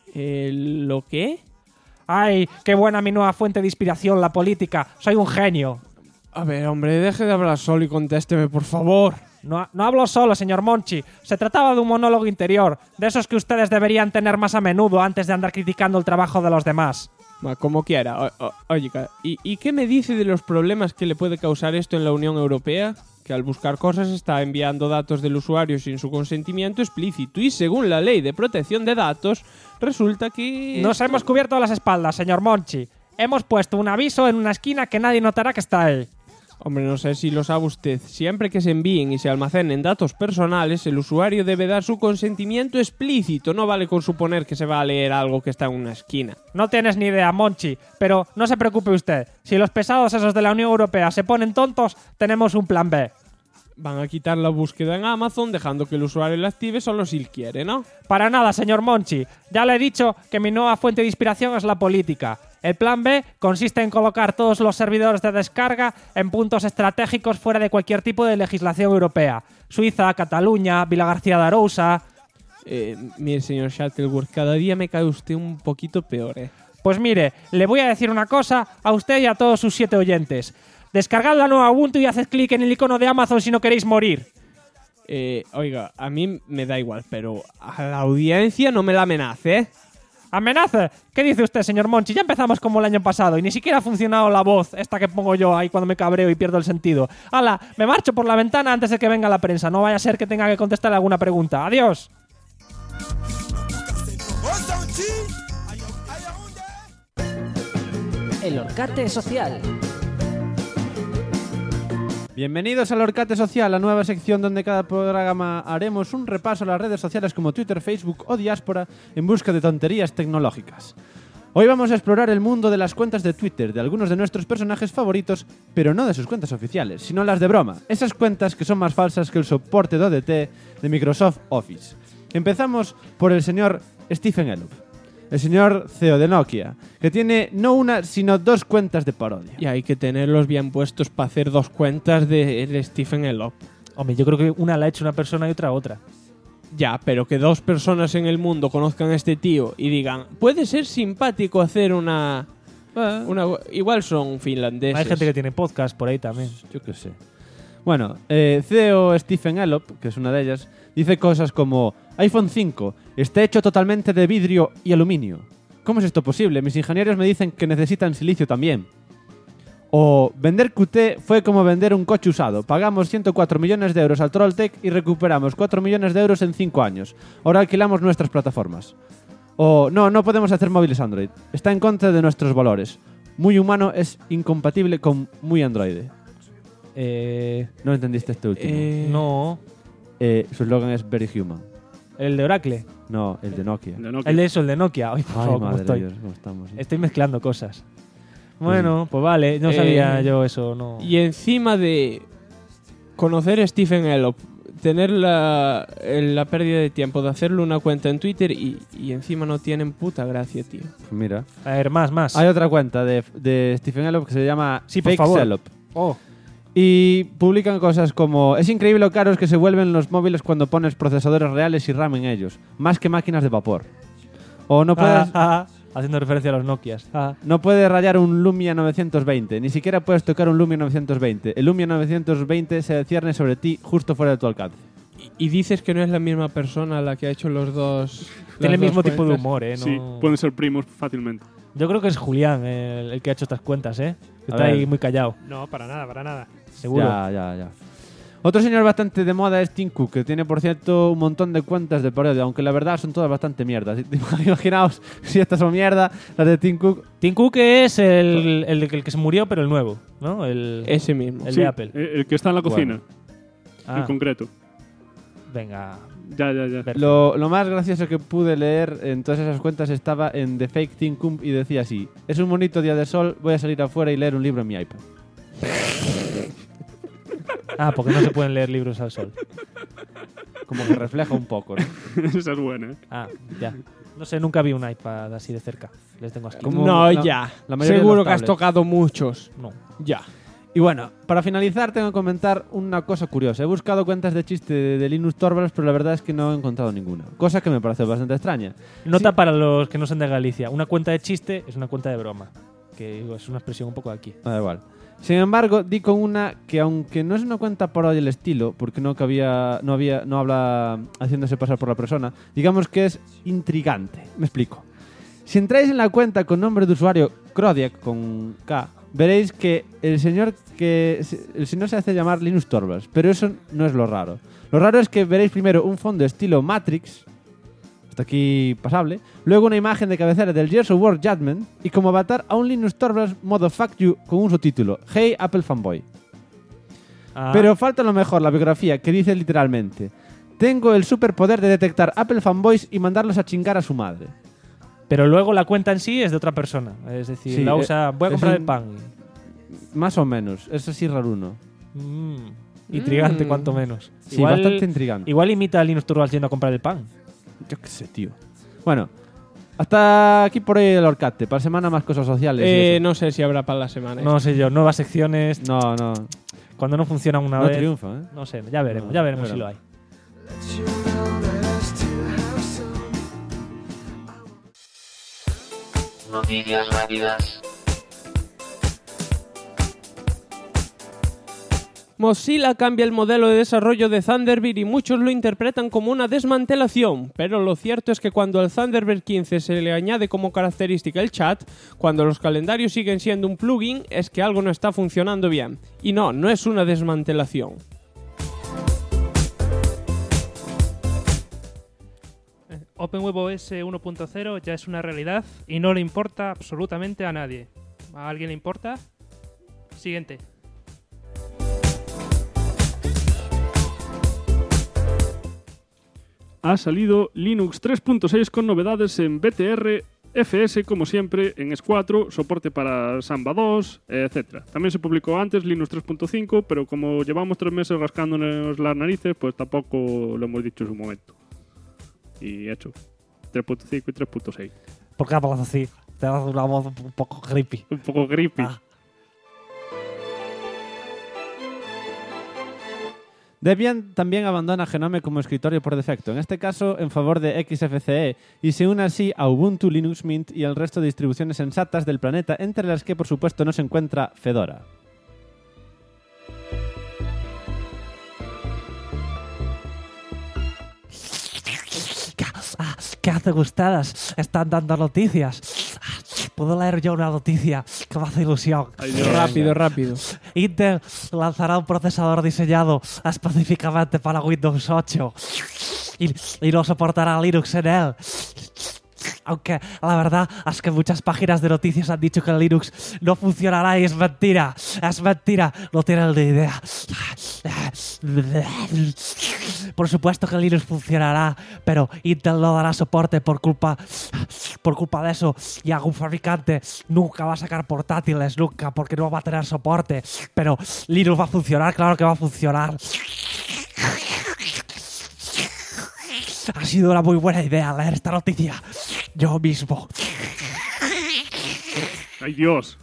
¿Lo qué? ¡Ay, qué buena mi nueva fuente de inspiración, la política! ¡Soy un genio! A ver, hombre, deje de hablar solo y contésteme, por favor. No hablo solo, señor Monchi. Se trataba de un monólogo interior, de esos que ustedes deberían tener más a menudo antes de andar criticando el trabajo de los demás. Como quiera. Oiga, ¿y qué me dice de los problemas que le puede causar esto en la Unión Europea? Que al buscar cosas está enviando datos del usuario sin su consentimiento explícito y según la ley de protección de datos, resulta que... Nos hemos cubierto las espaldas, señor Monchi. Hemos puesto un aviso en una esquina que nadie notará que está ahí. Hombre, no sé si lo sabe usted. Siempre que se envíen y se almacenen datos personales, el usuario debe dar su consentimiento explícito. No vale con suponer que se va a leer algo que está en una esquina. No tienes ni idea, Monchi, pero no se preocupe usted. Si los pesados esos de la Unión Europea se ponen tontos, tenemos un plan B. Van a quitar la búsqueda en Amazon dejando que el usuario la active solo si él quiere, ¿no? Para nada, señor Monchi. Ya le he dicho que mi nueva fuente de inspiración es la política. El plan B consiste en colocar todos los servidores de descarga en puntos estratégicos fuera de cualquier tipo de legislación europea. Suiza, Cataluña, Vila García de Arousa... Mire, señor Shuttleworth, cada día me cae usted un poquito peor, ¿eh? Pues mire, le voy a decir una cosa a usted y a todos sus 7 oyentes. Descargad la nueva Ubuntu y haced clic en el icono de Amazon si no queréis morir. Oiga, a mí me da igual, pero a la audiencia no me la amenace, ¿eh? ¿Amenaza? ¿Qué dice usted, señor Monchi? Ya empezamos como el año pasado y ni siquiera ha funcionado la voz, esta que pongo yo ahí cuando me cabreo y pierdo el sentido. ¡Hala! Me marcho por la ventana antes de que venga la prensa. No vaya a ser que tenga que contestar alguna pregunta. ¡Adiós! El Orcate Social. Bienvenidos al Orcate Social, la nueva sección donde cada programa haremos un repaso a las redes sociales como Twitter, Facebook o Diáspora en busca de tonterías tecnológicas. Hoy vamos a explorar el mundo de las cuentas de Twitter de algunos de nuestros personajes favoritos, pero no de sus cuentas oficiales, sino las de broma. Esas cuentas que son más falsas que el soporte de ODT de Microsoft Office. Empezamos por el señor Stephen Elop, el señor CEO de Nokia, que tiene no una, sino 2 cuentas de parodia. Y hay que tenerlos bien puestos para hacer 2 cuentas de Stephen Elop. Hombre, yo creo que una la ha hecho una persona y otra. Ya, pero que 2 personas en el mundo conozcan a este tío y digan, puede ser simpático hacer una igual son finlandeses. Hay gente que tiene podcast por ahí también. Yo qué sé. Bueno, CEO Stephen Elop, que es una de ellas, dice cosas como: iPhone 5 está hecho totalmente de vidrio y aluminio. ¿Cómo es esto posible? Mis ingenieros me dicen que necesitan silicio también. O vender Qt fue como vender un coche usado. Pagamos 104 millones de euros al Trolltech y recuperamos 4 millones de euros en 5 años. Ahora alquilamos nuestras plataformas. O no podemos hacer móviles Android. Está en contra de nuestros valores. Muy humano es incompatible con muy androide. ¿No entendiste este último? No. Su eslogan es Very Human. ¿El de Oracle? No, el de Nokia. El de Nokia. Ay, por favor, ¿cómo madre estoy? Dios, ¿cómo estamos? Estoy mezclando cosas. Bueno, pues vale, no sabía yo eso, no. Y encima de conocer a Stephen Elop, tener la pérdida de tiempo de hacerle una cuenta en Twitter y encima no tienen puta gracia, tío. Pues mira. A ver, más. Hay otra cuenta de Stephen Elop que se llama Fake Elop. Oh. Y publican cosas como: es increíble lo caros que se vuelven los móviles cuando pones procesadores reales y RAM en ellos, más que máquinas de vapor. O no puedes... haciendo referencia a los Nokias. No puedes rayar un Lumia 920, ni siquiera puedes tocar un Lumia 920. El Lumia 920 se cierne sobre ti justo fuera de tu alcance. Y dices que no es la misma persona la que ha hecho los dos... Tiene el mismo tipo de humor, ¿eh? No... Sí, pueden ser primos fácilmente. Yo creo que es Julián el que ha hecho estas cuentas, ¿eh? Que A está ver. ahí muy callado. No, para nada. Seguro. Ya. Otro señor bastante de moda es Tim Cook, que tiene, por cierto, un montón de cuentas de parodia, aunque la verdad son todas bastante mierdas. Imaginaos si estas son mierda, las de Tim Cook. Tim Cook es el que se murió, pero el nuevo, ¿no? Ese mismo. El Sí, de Apple. El que está en la cocina, en concreto. Venga. Ya. Lo más gracioso que pude leer en todas esas cuentas estaba en The Fake Tim Cook y decía así: es un bonito día de sol, voy a salir afuera y leer un libro en mi iPad. Porque no se pueden leer libros al sol. Como que refleja un poco, ¿no? Esa es buena, ¿eh? Ya. No sé, nunca vi un iPad así de cerca. Les tengo así. Como No, la- ya. la mayoría de Seguro los que has tablets. tocado muchos. No. Ya. Y bueno, para finalizar tengo que comentar una cosa curiosa. He buscado cuentas de chiste de Linus Torvalds, pero la verdad es que no he encontrado ninguna. Cosa que me parece bastante extraña. Nota Sí. para los que no son de Galicia. Una cuenta de chiste es una cuenta de broma. Que digo, es una expresión un poco de aquí. Da igual. Sin embargo, di con una que, aunque no es una cuenta parodia del estilo, porque no habla haciéndose pasar por la persona, digamos que es intrigante. Me explico. Si entráis en la cuenta con nombre de usuario Krodiak con K, veréis que el señor se hace llamar Linus Torvalds, pero eso no es lo raro. Lo raro es que veréis primero un fondo estilo Matrix, hasta aquí pasable, luego una imagen de cabecera del Gears of War Judgment y como avatar a un Linus Torvalds modo Fuck You con un subtítulo: Hey Apple Fanboy. Pero falta lo mejor, la biografía, que dice literalmente: tengo el superpoder de detectar Apple fanboys y mandarlos a chingar a su madre. Pero luego la cuenta en sí es de otra persona. Es decir, Sí, la usa... Voy a comprar es el pan. Más o menos, es así raruno. Intrigante, cuanto menos. Sí, bastante intrigante. Igual imita a Linus Torvalds yendo a comprar el pan. Yo qué sé, tío. Bueno, hasta aquí por hoy el Orcate. Para semana más cosas sociales. y eso. No sé si habrá para la semana. No sé yo, nuevas secciones. No. Cuando no funcionan una No vez. triunfa, ¿eh? No sé, ya veremos si lo hay. Noticias rápidas. Mozilla cambia el modelo de desarrollo de Thunderbird y muchos lo interpretan como una desmantelación, pero lo cierto es que cuando al Thunderbird 15 se le añade como característica el chat, cuando los calendarios siguen siendo un plugin, es que algo no está funcionando bien. Y no es una desmantelación. OpenWebOS 1.0 ya es una realidad y no le importa absolutamente a nadie. ¿A alguien le importa? Siguiente. Ha salido Linux 3.6 con novedades en BTR, FS como siempre, en S4, soporte para Samba 2, etc. También se publicó antes Linux 3.5, pero como llevamos 3 meses rascándonos las narices, pues tampoco lo hemos dicho en su momento. Y hecho, 3.5 y 3.6. ¿Por qué hablas así? Te das una voz un poco creepy. Un poco creepy. Debian también abandona Genome como escritorio por defecto, en este caso en favor de XFCE, y se une así a Ubuntu, Linux Mint y el resto de distribuciones sensatas del planeta, entre las que por supuesto no se encuentra Fedora. ¿Qué hace gustadas? Están dando noticias. Puedo leer yo una noticia que me hace ilusión. Ay, Dios. Rápido. Intel lanzará un procesador diseñado específicamente para Windows 8 y no soportará Linux en él. Aunque la verdad es que muchas páginas de noticias han dicho que el Linux no funcionará y es mentira. Es mentira. No tienen ni idea. Por supuesto que Linux funcionará, pero Intel no dará soporte por culpa de eso. Y algún fabricante nunca va a sacar portátiles, nunca, porque no va a tener soporte. Pero Linux va a funcionar, claro que va a funcionar. Ha sido una muy buena idea leer esta noticia yo mismo. ¡Ay, Dios!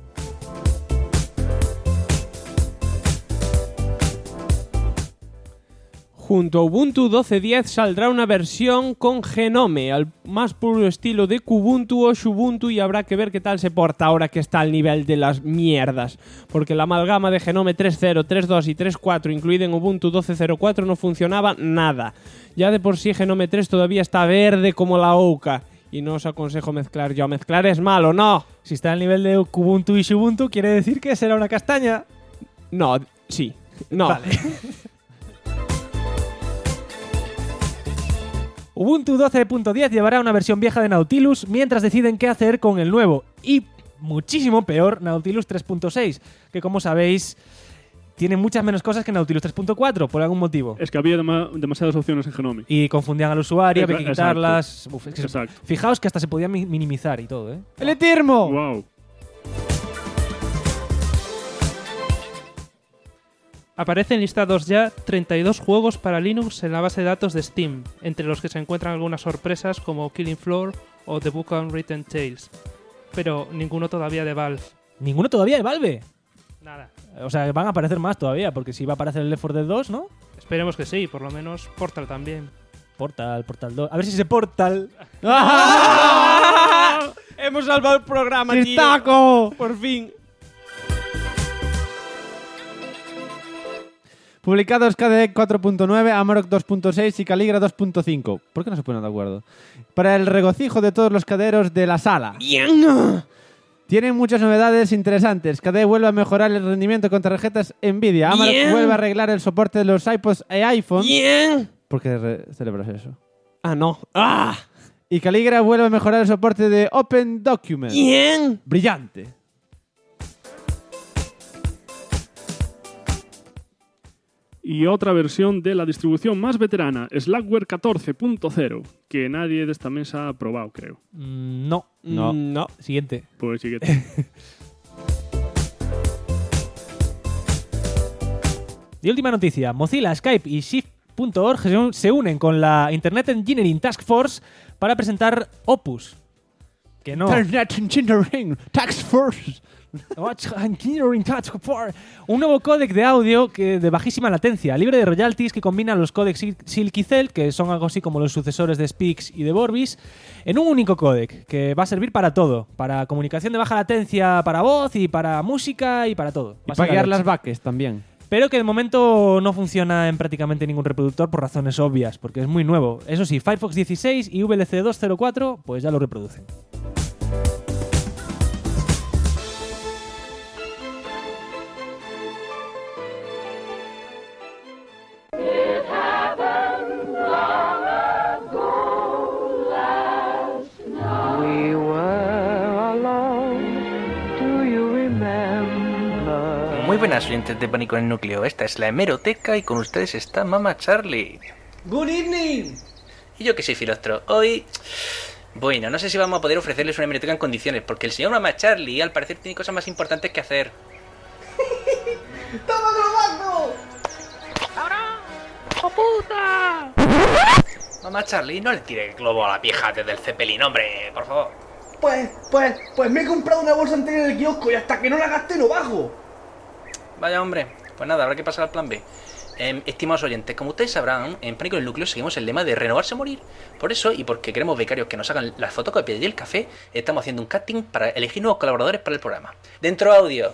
Junto a Ubuntu 12.10 saldrá una versión con Genome, al más puro estilo de Kubuntu o Xubuntu, y habrá que ver qué tal se porta ahora que está al nivel de las mierdas. Porque la amalgama de Genome 3.0, 3.2 y 3.4 incluida en Ubuntu 12.04 no funcionaba nada. Ya de por sí Genome 3 todavía está verde como la oca. Y no os aconsejo mezclar yo. Mezclar es malo, no. Si está al nivel de Kubuntu y Xubuntu, quiere decir que será una castaña. No, sí. No. Vale. Ubuntu 12.10 llevará una versión vieja de Nautilus mientras deciden qué hacer con el nuevo y muchísimo peor Nautilus 3.6, que como sabéis tiene muchas menos cosas que Nautilus 3.4 por algún motivo. Es que había demasiadas opciones en Genome. Y confundían al usuario, había que Exacto. quitarlas. Uf, es que Exacto. fijaos que hasta se podía minimizar y todo, ¿eh? ¡El Etermo! ¡Wow! Aparecen listados ya 32 juegos para Linux en la base de datos de Steam, entre los que se encuentran algunas sorpresas como Killing Floor o The Book of Unwritten Tales. Pero ninguno todavía de Valve. ¿Ninguno todavía de Valve? Nada. O sea, van a aparecer más todavía, porque si va a aparecer el Left 4 Dead 2, ¿no? Esperemos que sí, por lo menos Portal también. Portal 2. A ver si ese Portal... Hemos salvado el programa, tío. ¡Chistaco! Por fin. Publicados KDE 4.9, Amarok 2.6 y Caligra 2.5. ¿Por qué no se ponen de acuerdo? Para el regocijo de todos los caderos de la sala. Bien. Tienen muchas novedades interesantes. KDE vuelve a mejorar el rendimiento con tarjetas Nvidia. Amarok Bien. vuelve a arreglar el soporte de los iPods e iPhone. Bien. ¿Por qué celebras eso? Ah, no. ¡Ah! Y Caligra vuelve a mejorar el soporte de Open Document. Bien. Brillante. y otra versión de la distribución más veterana, Slackware 14.0, que nadie de esta mesa ha probado, creo. No. Siguiente. Pues siguiente. Y última noticia. Mozilla, Skype y Shift.org se unen con la Internet Engineering Task Force para presentar Opus. Que no. Internet Engineering Task Force. Un nuevo códec de audio de bajísima latencia, libre de royalties, que combina los códecs Silk y Cell, que son algo así como los sucesores de Speaks y de Vorbis, en un único códec que va a servir para todo, para comunicación de baja latencia, para voz y para música y para todo. Y para guiar las baques también. Pero que de momento no funciona en prácticamente ningún reproductor por razones obvias, porque es muy nuevo. Eso sí, Firefox 16 y VLC 2.04 pues ya lo reproducen. Muy buenas oyentes de Pánico en el Núcleo, esta es la hemeroteca y con ustedes está Mama Charlie. Good evening. Y yo que soy Filostro, hoy... Bueno, no sé si vamos a poder ofrecerles una hemeroteca en condiciones, porque el señor Mama Charlie al parecer tiene cosas más importantes que hacer. ¡Toma globando! ¡Ahora! ¡Oh puta! Mama Charlie, no le tire el globo a la vieja desde el Zeppelin, hombre, por favor. Pues me he comprado una bolsa entera en el kiosco y hasta que no la gaste no bajo. Vaya hombre, pues nada, habrá que pasar al plan B. Estimados oyentes, como ustedes sabrán, en Pánico en el Núcleo seguimos el lema de renovarse o morir. Por eso, y porque queremos becarios que nos hagan las fotocopias y el café, estamos haciendo un casting para elegir nuevos colaboradores para el programa. Dentro audio.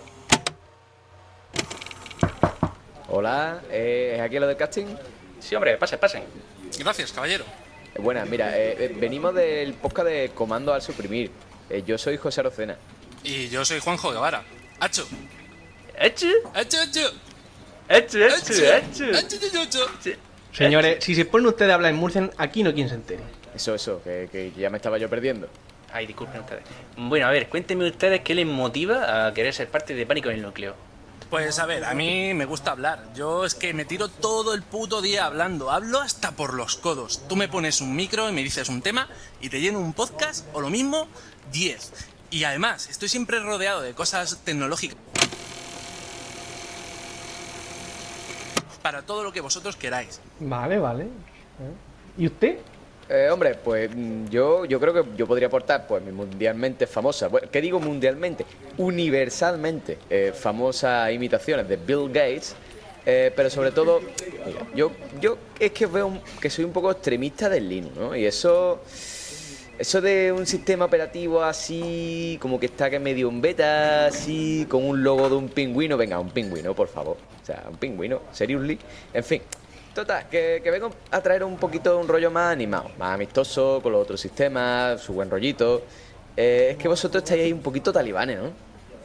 Hola, ¿es aquí lo del casting? Sí, hombre, pasen. Gracias, caballero. Buenas, mira, venimos del podcast de Comando al Suprimir. Yo soy José Arocena. Y yo soy Juanjo Guevara. ¡Acho! ¡Acho! ¡Acho, acho! ¡Acho, acho, acho! Señores, si se ponen ustedes a hablar en Murcia, aquí no hay quien se entere. Eso, que ya me estaba yo perdiendo. Ay, disculpen ustedes. Bueno, a ver, cuéntenme ustedes qué les motiva a querer ser parte de Pánico en el Núcleo. Pues a ver, a mí me gusta hablar. Yo es que me tiro todo el puto día hablando. Hablo hasta por los codos. Tú me pones un micro y me dices un tema y te lleno un podcast o lo mismo 10. Y además, estoy siempre rodeado de cosas tecnológicas. Para todo lo que vosotros queráis. Vale. ¿Y usted? Hombre, pues yo creo que yo podría aportar pues mi mundialmente famosa, bueno, ¿qué digo mundialmente? Universalmente famosas imitaciones de Bill Gates, pero sobre todo, mira, yo es que veo que soy un poco extremista del Linux, ¿no? Y eso de un sistema operativo así, como que está que medio en beta, así, con un logo de un pingüino, venga, un pingüino, por favor, o sea, un pingüino, seriously, en fin. Total, que vengo a traer un poquito un rollo más animado, más amistoso, con los otros sistemas, su buen rollito. Es que vosotros estáis ahí un poquito talibanes, ¿no?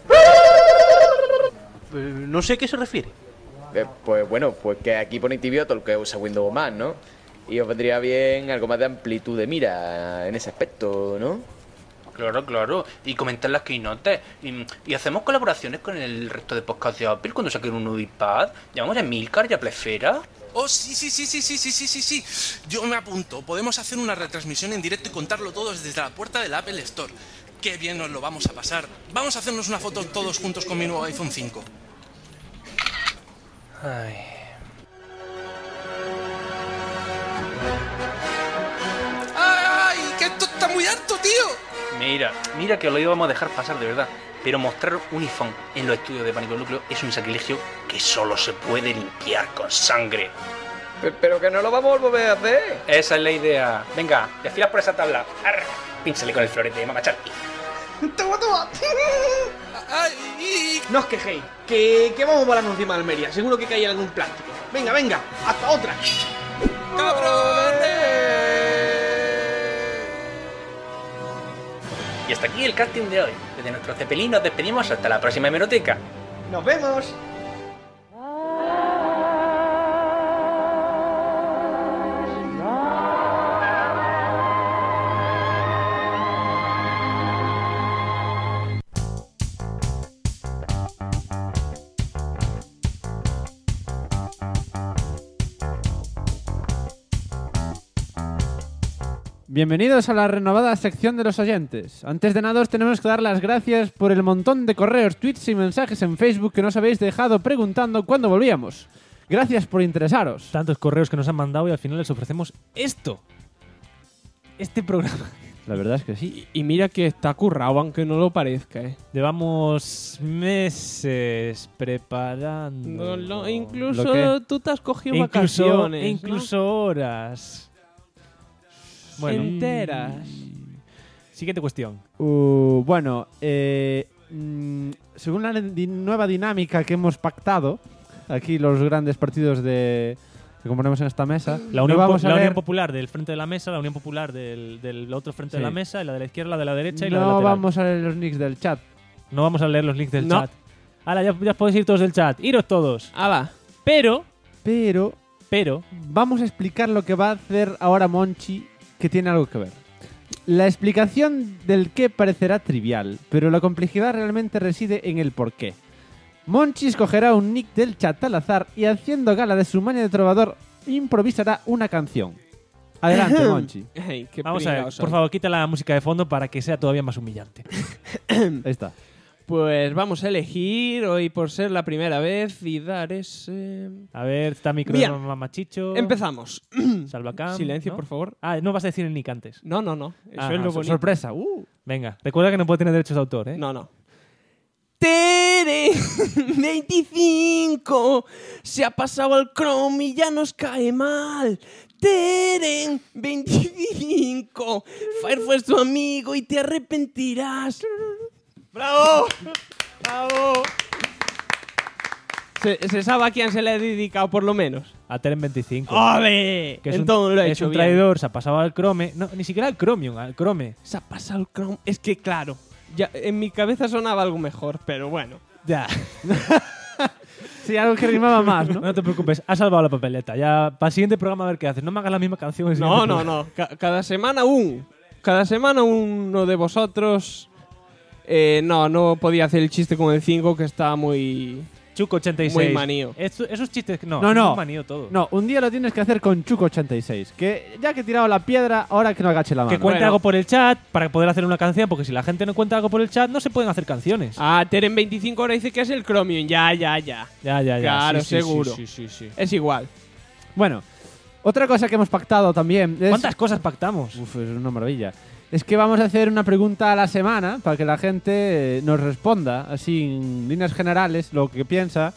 No sé a qué se refiere. Pues bueno, pues que aquí pone tibio todo el que usa Windows más, ¿no? Y os vendría bien algo más de amplitud de mira en ese aspecto, ¿no? Claro. Y comentar las keynotes. Y hacemos colaboraciones con el resto de podcasts de Apple cuando saquen un nuevo iPad. Llamamos a Milcar y a Plesfera. Oh, sí. Yo me apunto. Podemos hacer una retransmisión en directo y contarlo todo desde la puerta del Apple Store. Qué bien nos lo vamos a pasar. Vamos a hacernos una foto todos juntos con mi nuevo iPhone 5. Ay. ¡Ay! ¡Que esto está muy alto, tío! Mira que lo íbamos a dejar pasar de verdad. Pero mostrar un iPhone en los estudios de Pánico Núcleo es un sacrilegio que solo se puede limpiar con sangre. Pero que no lo vamos a volver a hacer. Esa es la idea. Venga, desfilas por esa tabla. Arr, pínchale con el florete de Mama Charlie. ¡Toma! ¡Ay! No os quejéis, que vamos volando encima de Almería. Seguro que cae algún plástico. Venga, hasta otra. ¡Cabrones! Y hasta aquí el casting de hoy. Desde nuestro Zeppelin nos despedimos hasta la próxima hemeroteca. ¡Nos vemos! Bienvenidos a la renovada sección de los oyentes. Antes de nada os tenemos que dar las gracias por el montón de correos, tweets y mensajes en Facebook que nos habéis dejado preguntando cuándo volvíamos. Gracias por interesaros. Tantos correos que nos han mandado y al final les ofrecemos esto. Este programa. La verdad es que sí. Y mira que está currado, aunque no lo parezca, Llevamos meses preparando. Incluso ¿Lo qué? tú te has cogido Incluso- vacaciones. Incluso horas. Bueno. Enteras. Siguiente cuestión. Bueno, según la nueva dinámica que hemos pactado, aquí los grandes partidos que componemos en esta mesa, La Unión, no vamos a la leer- Unión Popular del frente de la mesa, la Unión Popular del otro frente de Sí. la mesa, y la de la izquierda, la de la derecha y la de no lateral. vamos a leer los nicks del chat. No vamos a leer los links del No. chat. Ahora ya podéis ir todos del chat. Iros todos. ¡Hala! Pero vamos a explicar lo que va a hacer ahora Monchi, que tiene algo que ver. La explicación del qué parecerá trivial, pero la complejidad realmente reside en el por qué. Monchi escogerá un nick del chat al azar y, haciendo gala de su maña de trovador, improvisará una canción. Adelante, Monchi. Ay, qué vamos a ver, pringaos por son. favor, quita la música de fondo para que sea todavía más humillante. Ahí está. Pues vamos a elegir hoy por ser la primera vez y dar ese... A ver, está micro Bien. de mamachicho. Empezamos. Salvacam. Silencio, ¿no? por favor. Ah, no vas a decir el nick antes. No. Eso Ah, es lo bonito. Sorpresa. Venga, recuerda que no puede tener derechos de autor, ¿eh? No. Tere 25 se ha pasado al Chrome y ya nos cae mal. Tere 25 Fire fue tu amigo y te arrepentirás. ¡Bravo! ¡Bravo! Se sabe a quién se le ha dedicado, por lo menos. A Teren 25. ¡Ole! Que es Entonces lo he es hecho un bien. traidor, se ha pasado al Chrome. No, ni siquiera al Chromium, al Chrome. Se ha pasado el Chrome. Es que claro, ya en mi cabeza sonaba algo mejor, pero bueno. Ya. Sí, algo que rimaba más, ¿no? No te preocupes, has salvado la papeleta. Ya para el siguiente programa a ver qué haces. No me hagas la misma canción. en el No, siguiente no, programa. no. Cada semana Cada semana uno de vosotros. No podía hacer el chiste con el 5 que está muy... Chuco 86. Muy manío. Esos chistes que no. No. Son manío todo. No, un día lo tienes que hacer con Chuco 86. Que ya que he tirado la piedra, ahora que no agache la mano. Que cuente Bueno. algo por el chat para poder hacer una canción, porque si la gente no cuenta algo por el chat, no se pueden hacer canciones. Ah, Teren 25 ahora dice que es el Chromium. Ya. Ya. Claro, Sí, sí, seguro. Sí. Es igual. Bueno, otra cosa que hemos pactado también es... ¿Cuántas cosas pactamos? Uf, es una maravilla. Es que vamos a hacer una pregunta a la semana para que la gente nos responda, así en líneas generales, lo que piensa.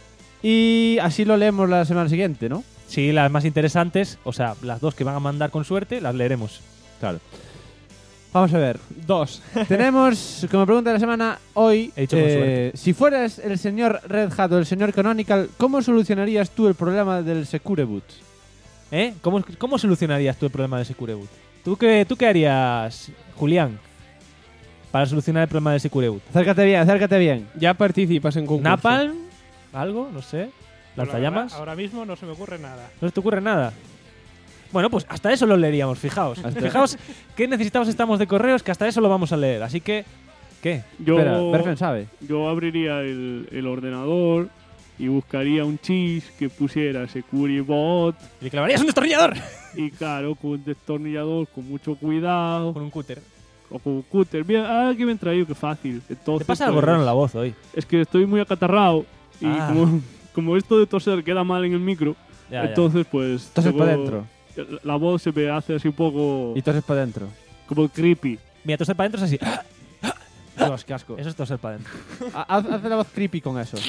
Y así lo leemos la semana siguiente, ¿no? Sí, las más interesantes, o sea, las dos que van a mandar con suerte, las leeremos. Claro. Vamos a ver. 2. Tenemos como pregunta de la semana hoy, He dicho con suerte. si fueras el señor Red Hat o el señor Canonical, ¿cómo solucionarías tú el problema del Secure Boot? ¿Eh? ¿Cómo solucionarías tú el problema de Secure Boot? ¿Tú qué harías, Julián, para solucionar el problema de Secure Boot? Acércate bien. Ya participas en concurso. ¿Napalm? ¿Algo? No sé. ¿Lanzallamas? Ahora mismo no se me ocurre nada. ¿No se te ocurre nada? Bueno, pues hasta eso lo leeríamos, fijaos. Fijaos qué necesitados estamos de correos, que hasta eso lo vamos a leer. Así que, ¿qué? Espera, Berfen sabe. Yo abriría el ordenador y buscaría un cheese que pusiera Secure Bot. ¿Y le clavarías un destornillador? Y claro, con un destornillador, con mucho cuidado. Con un cúter. O con un cúter. Bien, que me han traído, qué fácil. Entonces, Te pasa algo raro en la voz hoy. Es que estoy muy acatarrado. Y Ah. como esto de toser queda mal en el micro, Ya. entonces pues... Toses tengo- para dentro. La voz se me hace así un poco... Y toses para dentro. Como creepy. Mira, toser para adentro es así. Dios, qué asco. Eso es toser para adentro. Haz la voz creepy con eso.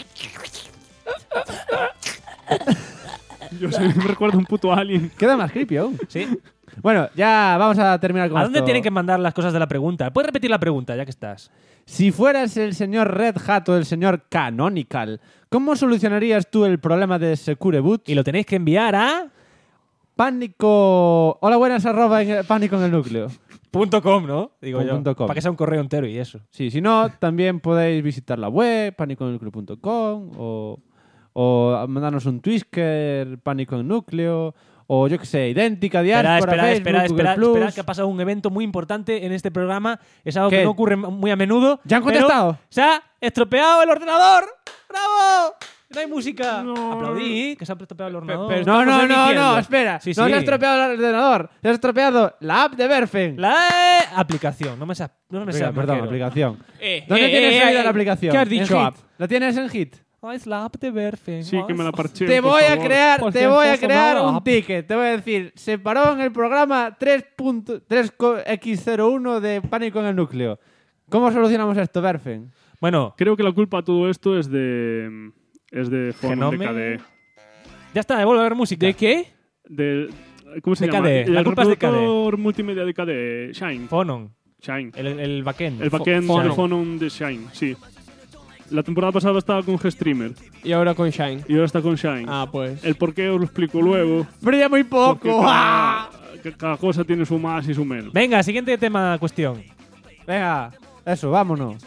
Yo me recuerdo un puto alien. Queda más creepy aún. Sí. Bueno, ya vamos a terminar con ¿A dónde esto. tienen que mandar las cosas de la pregunta? ¿Puedes repetir la pregunta, ya que estás? Si fueras el señor Red Hat o el señor Canonical, ¿cómo solucionarías tú el problema de Secure Boot? Y lo tenéis que enviar a... Pánico... Hola, buenas, pánico en el núcleo. .com, ¿no? Digo yo. .com. Para que sea un correo entero y eso. Sí, si no, también podéis visitar la web, pánicoenelnúcleo.com o mandarnos un Twitter, Pánico en Núcleo, o yo que sé, Idéntica, Diáspora, Facebook, Google Plus. Espera, que ha pasado un evento muy importante en este programa. Es algo ¿Qué? que no ocurre muy a menudo. ¿Ya han pero contestado? Se ha estropeado el ordenador. ¡Bravo! No hay música. Aplaudí, que se ha estropeado el ordenador. Pero No, estamos emitiendo. espera. Sí, No sí. se ha estropeado el ordenador. Se ha estropeado la app de Berfen. La aplicación. No me seas Perdón, maquero. aplicación. ¿Dónde tienes salida la aplicación? ¿Qué has dicho, ¿En app? Hit? ¿La tienes en Hit? Es la app de Berfen. Sí, que me la parché. Te por voy a favor. crear, Por te voy a favor, crear por un favor. ticket. Te voy a decir, se paró en el programa 3.x01 de Pánico en el Núcleo. ¿Cómo solucionamos esto, Berfen? Bueno, Creo que la culpa de todo esto es de Phonon, de Genome. KDE. ya está, vuelve a ver música. ¿De qué? ¿Cómo se De llama? KDE. La El culpa es de reproductor multimedia de KDE. Shine. Phonon. Shine. El backend. El backend Phonon. de Phonon de Shine, sí. La temporada pasada estaba con GStreamer Y ahora con Shine. y ahora está con Shine. Ah, pues. El por qué os lo explico luego. Brilla muy Porque poco. cada cosa tiene su más y su menos. Venga, siguiente tema, cuestión. Venga, eso, vámonos.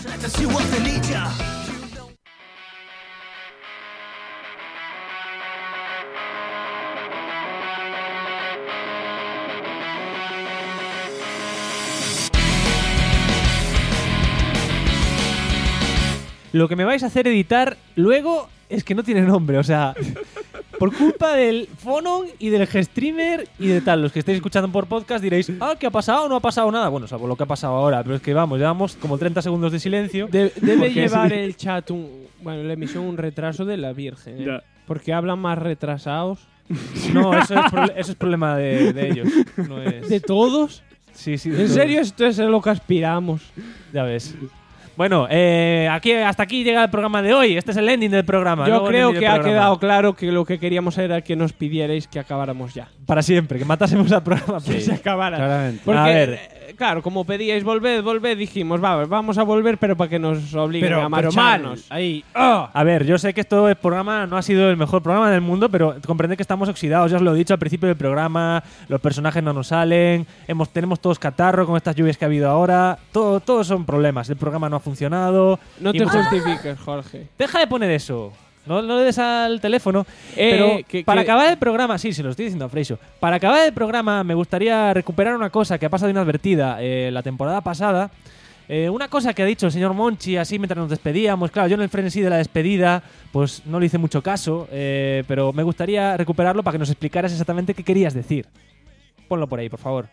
Lo que me vais a hacer editar luego es que no tiene nombre, o sea, por culpa del Phonon y del Gstreamer y de tal. Los que estáis escuchando por podcast diréis, ¿qué ha pasado? No ha pasado nada. Bueno, salvo lo que ha pasado ahora, pero es que vamos, llevamos como 30 segundos de silencio. Debe Porque llevar sí. el chat, la emisión un retraso de la Virgen. ¿eh? Ya. Porque hablan más retrasados. No, eso es problema de ellos. No es... ¿De todos? Sí, sí. ¿En todos. serio esto es a lo que aspiramos? Ya ves. Bueno, hasta aquí llega el programa de hoy. Este es el ending del programa. Yo luego el creo ending que del ha programa. quedado claro que lo que queríamos era que nos pidierais que acabáramos ya. Para siempre, que matásemos al programa. Que se acabara. Claramente. Porque, A ver. Claro, como pedíais volved, dijimos, vamos a volver, pero para que nos obliguen a marcharnos. Ahí. A ver, yo sé que este programa no ha sido el mejor programa del mundo, pero comprended que estamos oxidados. Ya os lo he dicho al principio del programa. Los personajes no nos salen. Tenemos todos catarro con estas lluvias que ha habido ahora. Todos son problemas. El programa no ha funcionado. No Y te muchas- justifiques, Jorge. Deja de poner eso. No le des al teléfono. Pero para acabar el programa, sí, se lo estoy diciendo a Freixo. Para acabar el programa, me gustaría recuperar una cosa que ha pasado inadvertida la temporada pasada. Una cosa que ha dicho el señor Monchi, así mientras nos despedíamos. Claro, yo en el frenesí de la despedida, pues no le hice mucho caso. Pero me gustaría recuperarlo para que nos explicaras exactamente qué querías decir. Ponlo por ahí, por favor.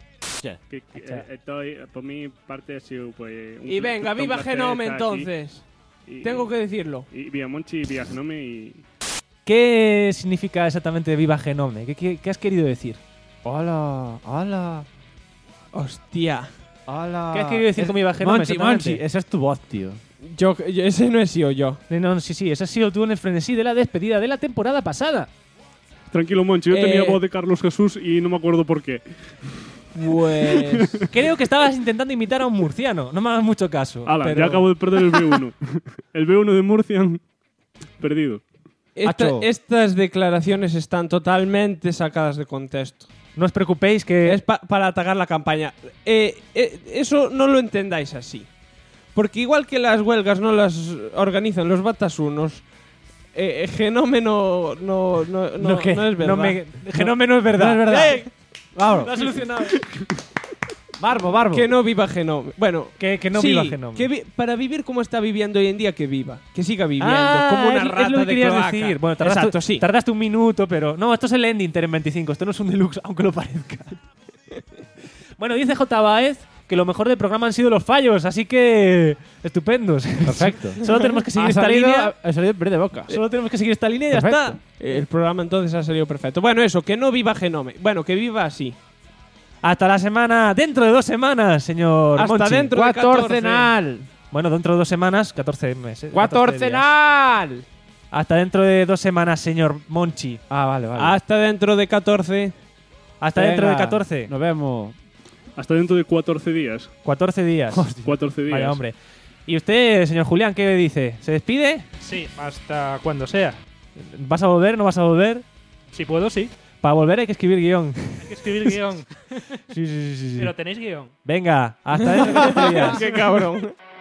Estoy, por mi parte ha sido pues... Y venga, viva Genome entonces. Tengo que decirlo. Y vía Monchi, vía Genome y... ¿Qué significa exactamente Viva Genome? ¿Qué has querido decir? Hola. Hostia. Hola. ¿Qué has querido decir con Viva Genome? Monchi, exactamente? esa es tu voz, tío. Ese no he sido yo. No, sí, ese ha sido tú en el frenesí de la despedida de la temporada pasada. Tranquilo, Monchi, yo tenía voz de Carlos Jesús y no me acuerdo por qué. Pues... Creo que estabas intentando imitar a un murciano. No me hagas mucho caso. Ala, pero... ya acabo de perder el B1. El B1 de Murcia, perdido. Estas declaraciones están totalmente sacadas de contexto. No os preocupéis que... Es para atacar la campaña. Eso no lo entendáis así. Porque igual que las huelgas no las organizan los batasunos, Genome no es verdad. Genome no es verdad. No es verdad. Vamos. Lo has solucionado. Barbo. Que no viva Genome. Bueno, que no sí, viva Genome. Para vivir como está viviendo hoy en día, que viva. Que siga viviendo. como una es rata lo que de querías cloaca. decir. Bueno, sí. tardaste un minuto, pero... No, esto es el ending en 25. Esto no es un deluxe, aunque lo parezca. Bueno, dice J. Baez que lo mejor del programa han sido los fallos, así que... Estupendos. Perfecto. Solo tenemos que seguir Ha esta salido- línea. Ha salido de boca. Solo tenemos que seguir esta línea y ya Perfecto. está. El programa entonces ha salido perfecto. Bueno, eso, que no viva Genome. Bueno, que viva así. Hasta la semana... Dentro de 2 semanas, señor Hasta Monchi. dentro de 14. Cuatorcenal. Bueno, dentro de 2 semanas, 14 meses. 14 días. Cuatorcenal. Hasta dentro de 2 semanas, señor Monchi. Ah, vale. Hasta dentro de 14. Hasta dentro de Venga, 14. Nos vemos. Hasta dentro de 14 días. 14 días. 14 días. Vaya, hombre. ¿Y usted, señor Julián, qué dice? ¿Se despide? Sí, hasta cuando sea. ¿Vas a volver? ¿No vas a volver? Si puedo, sí. Para volver hay que escribir guión. Hay que escribir guión. Sí. Pero tenéis guión. Venga, hasta dentro de 14 días. Qué cabrón.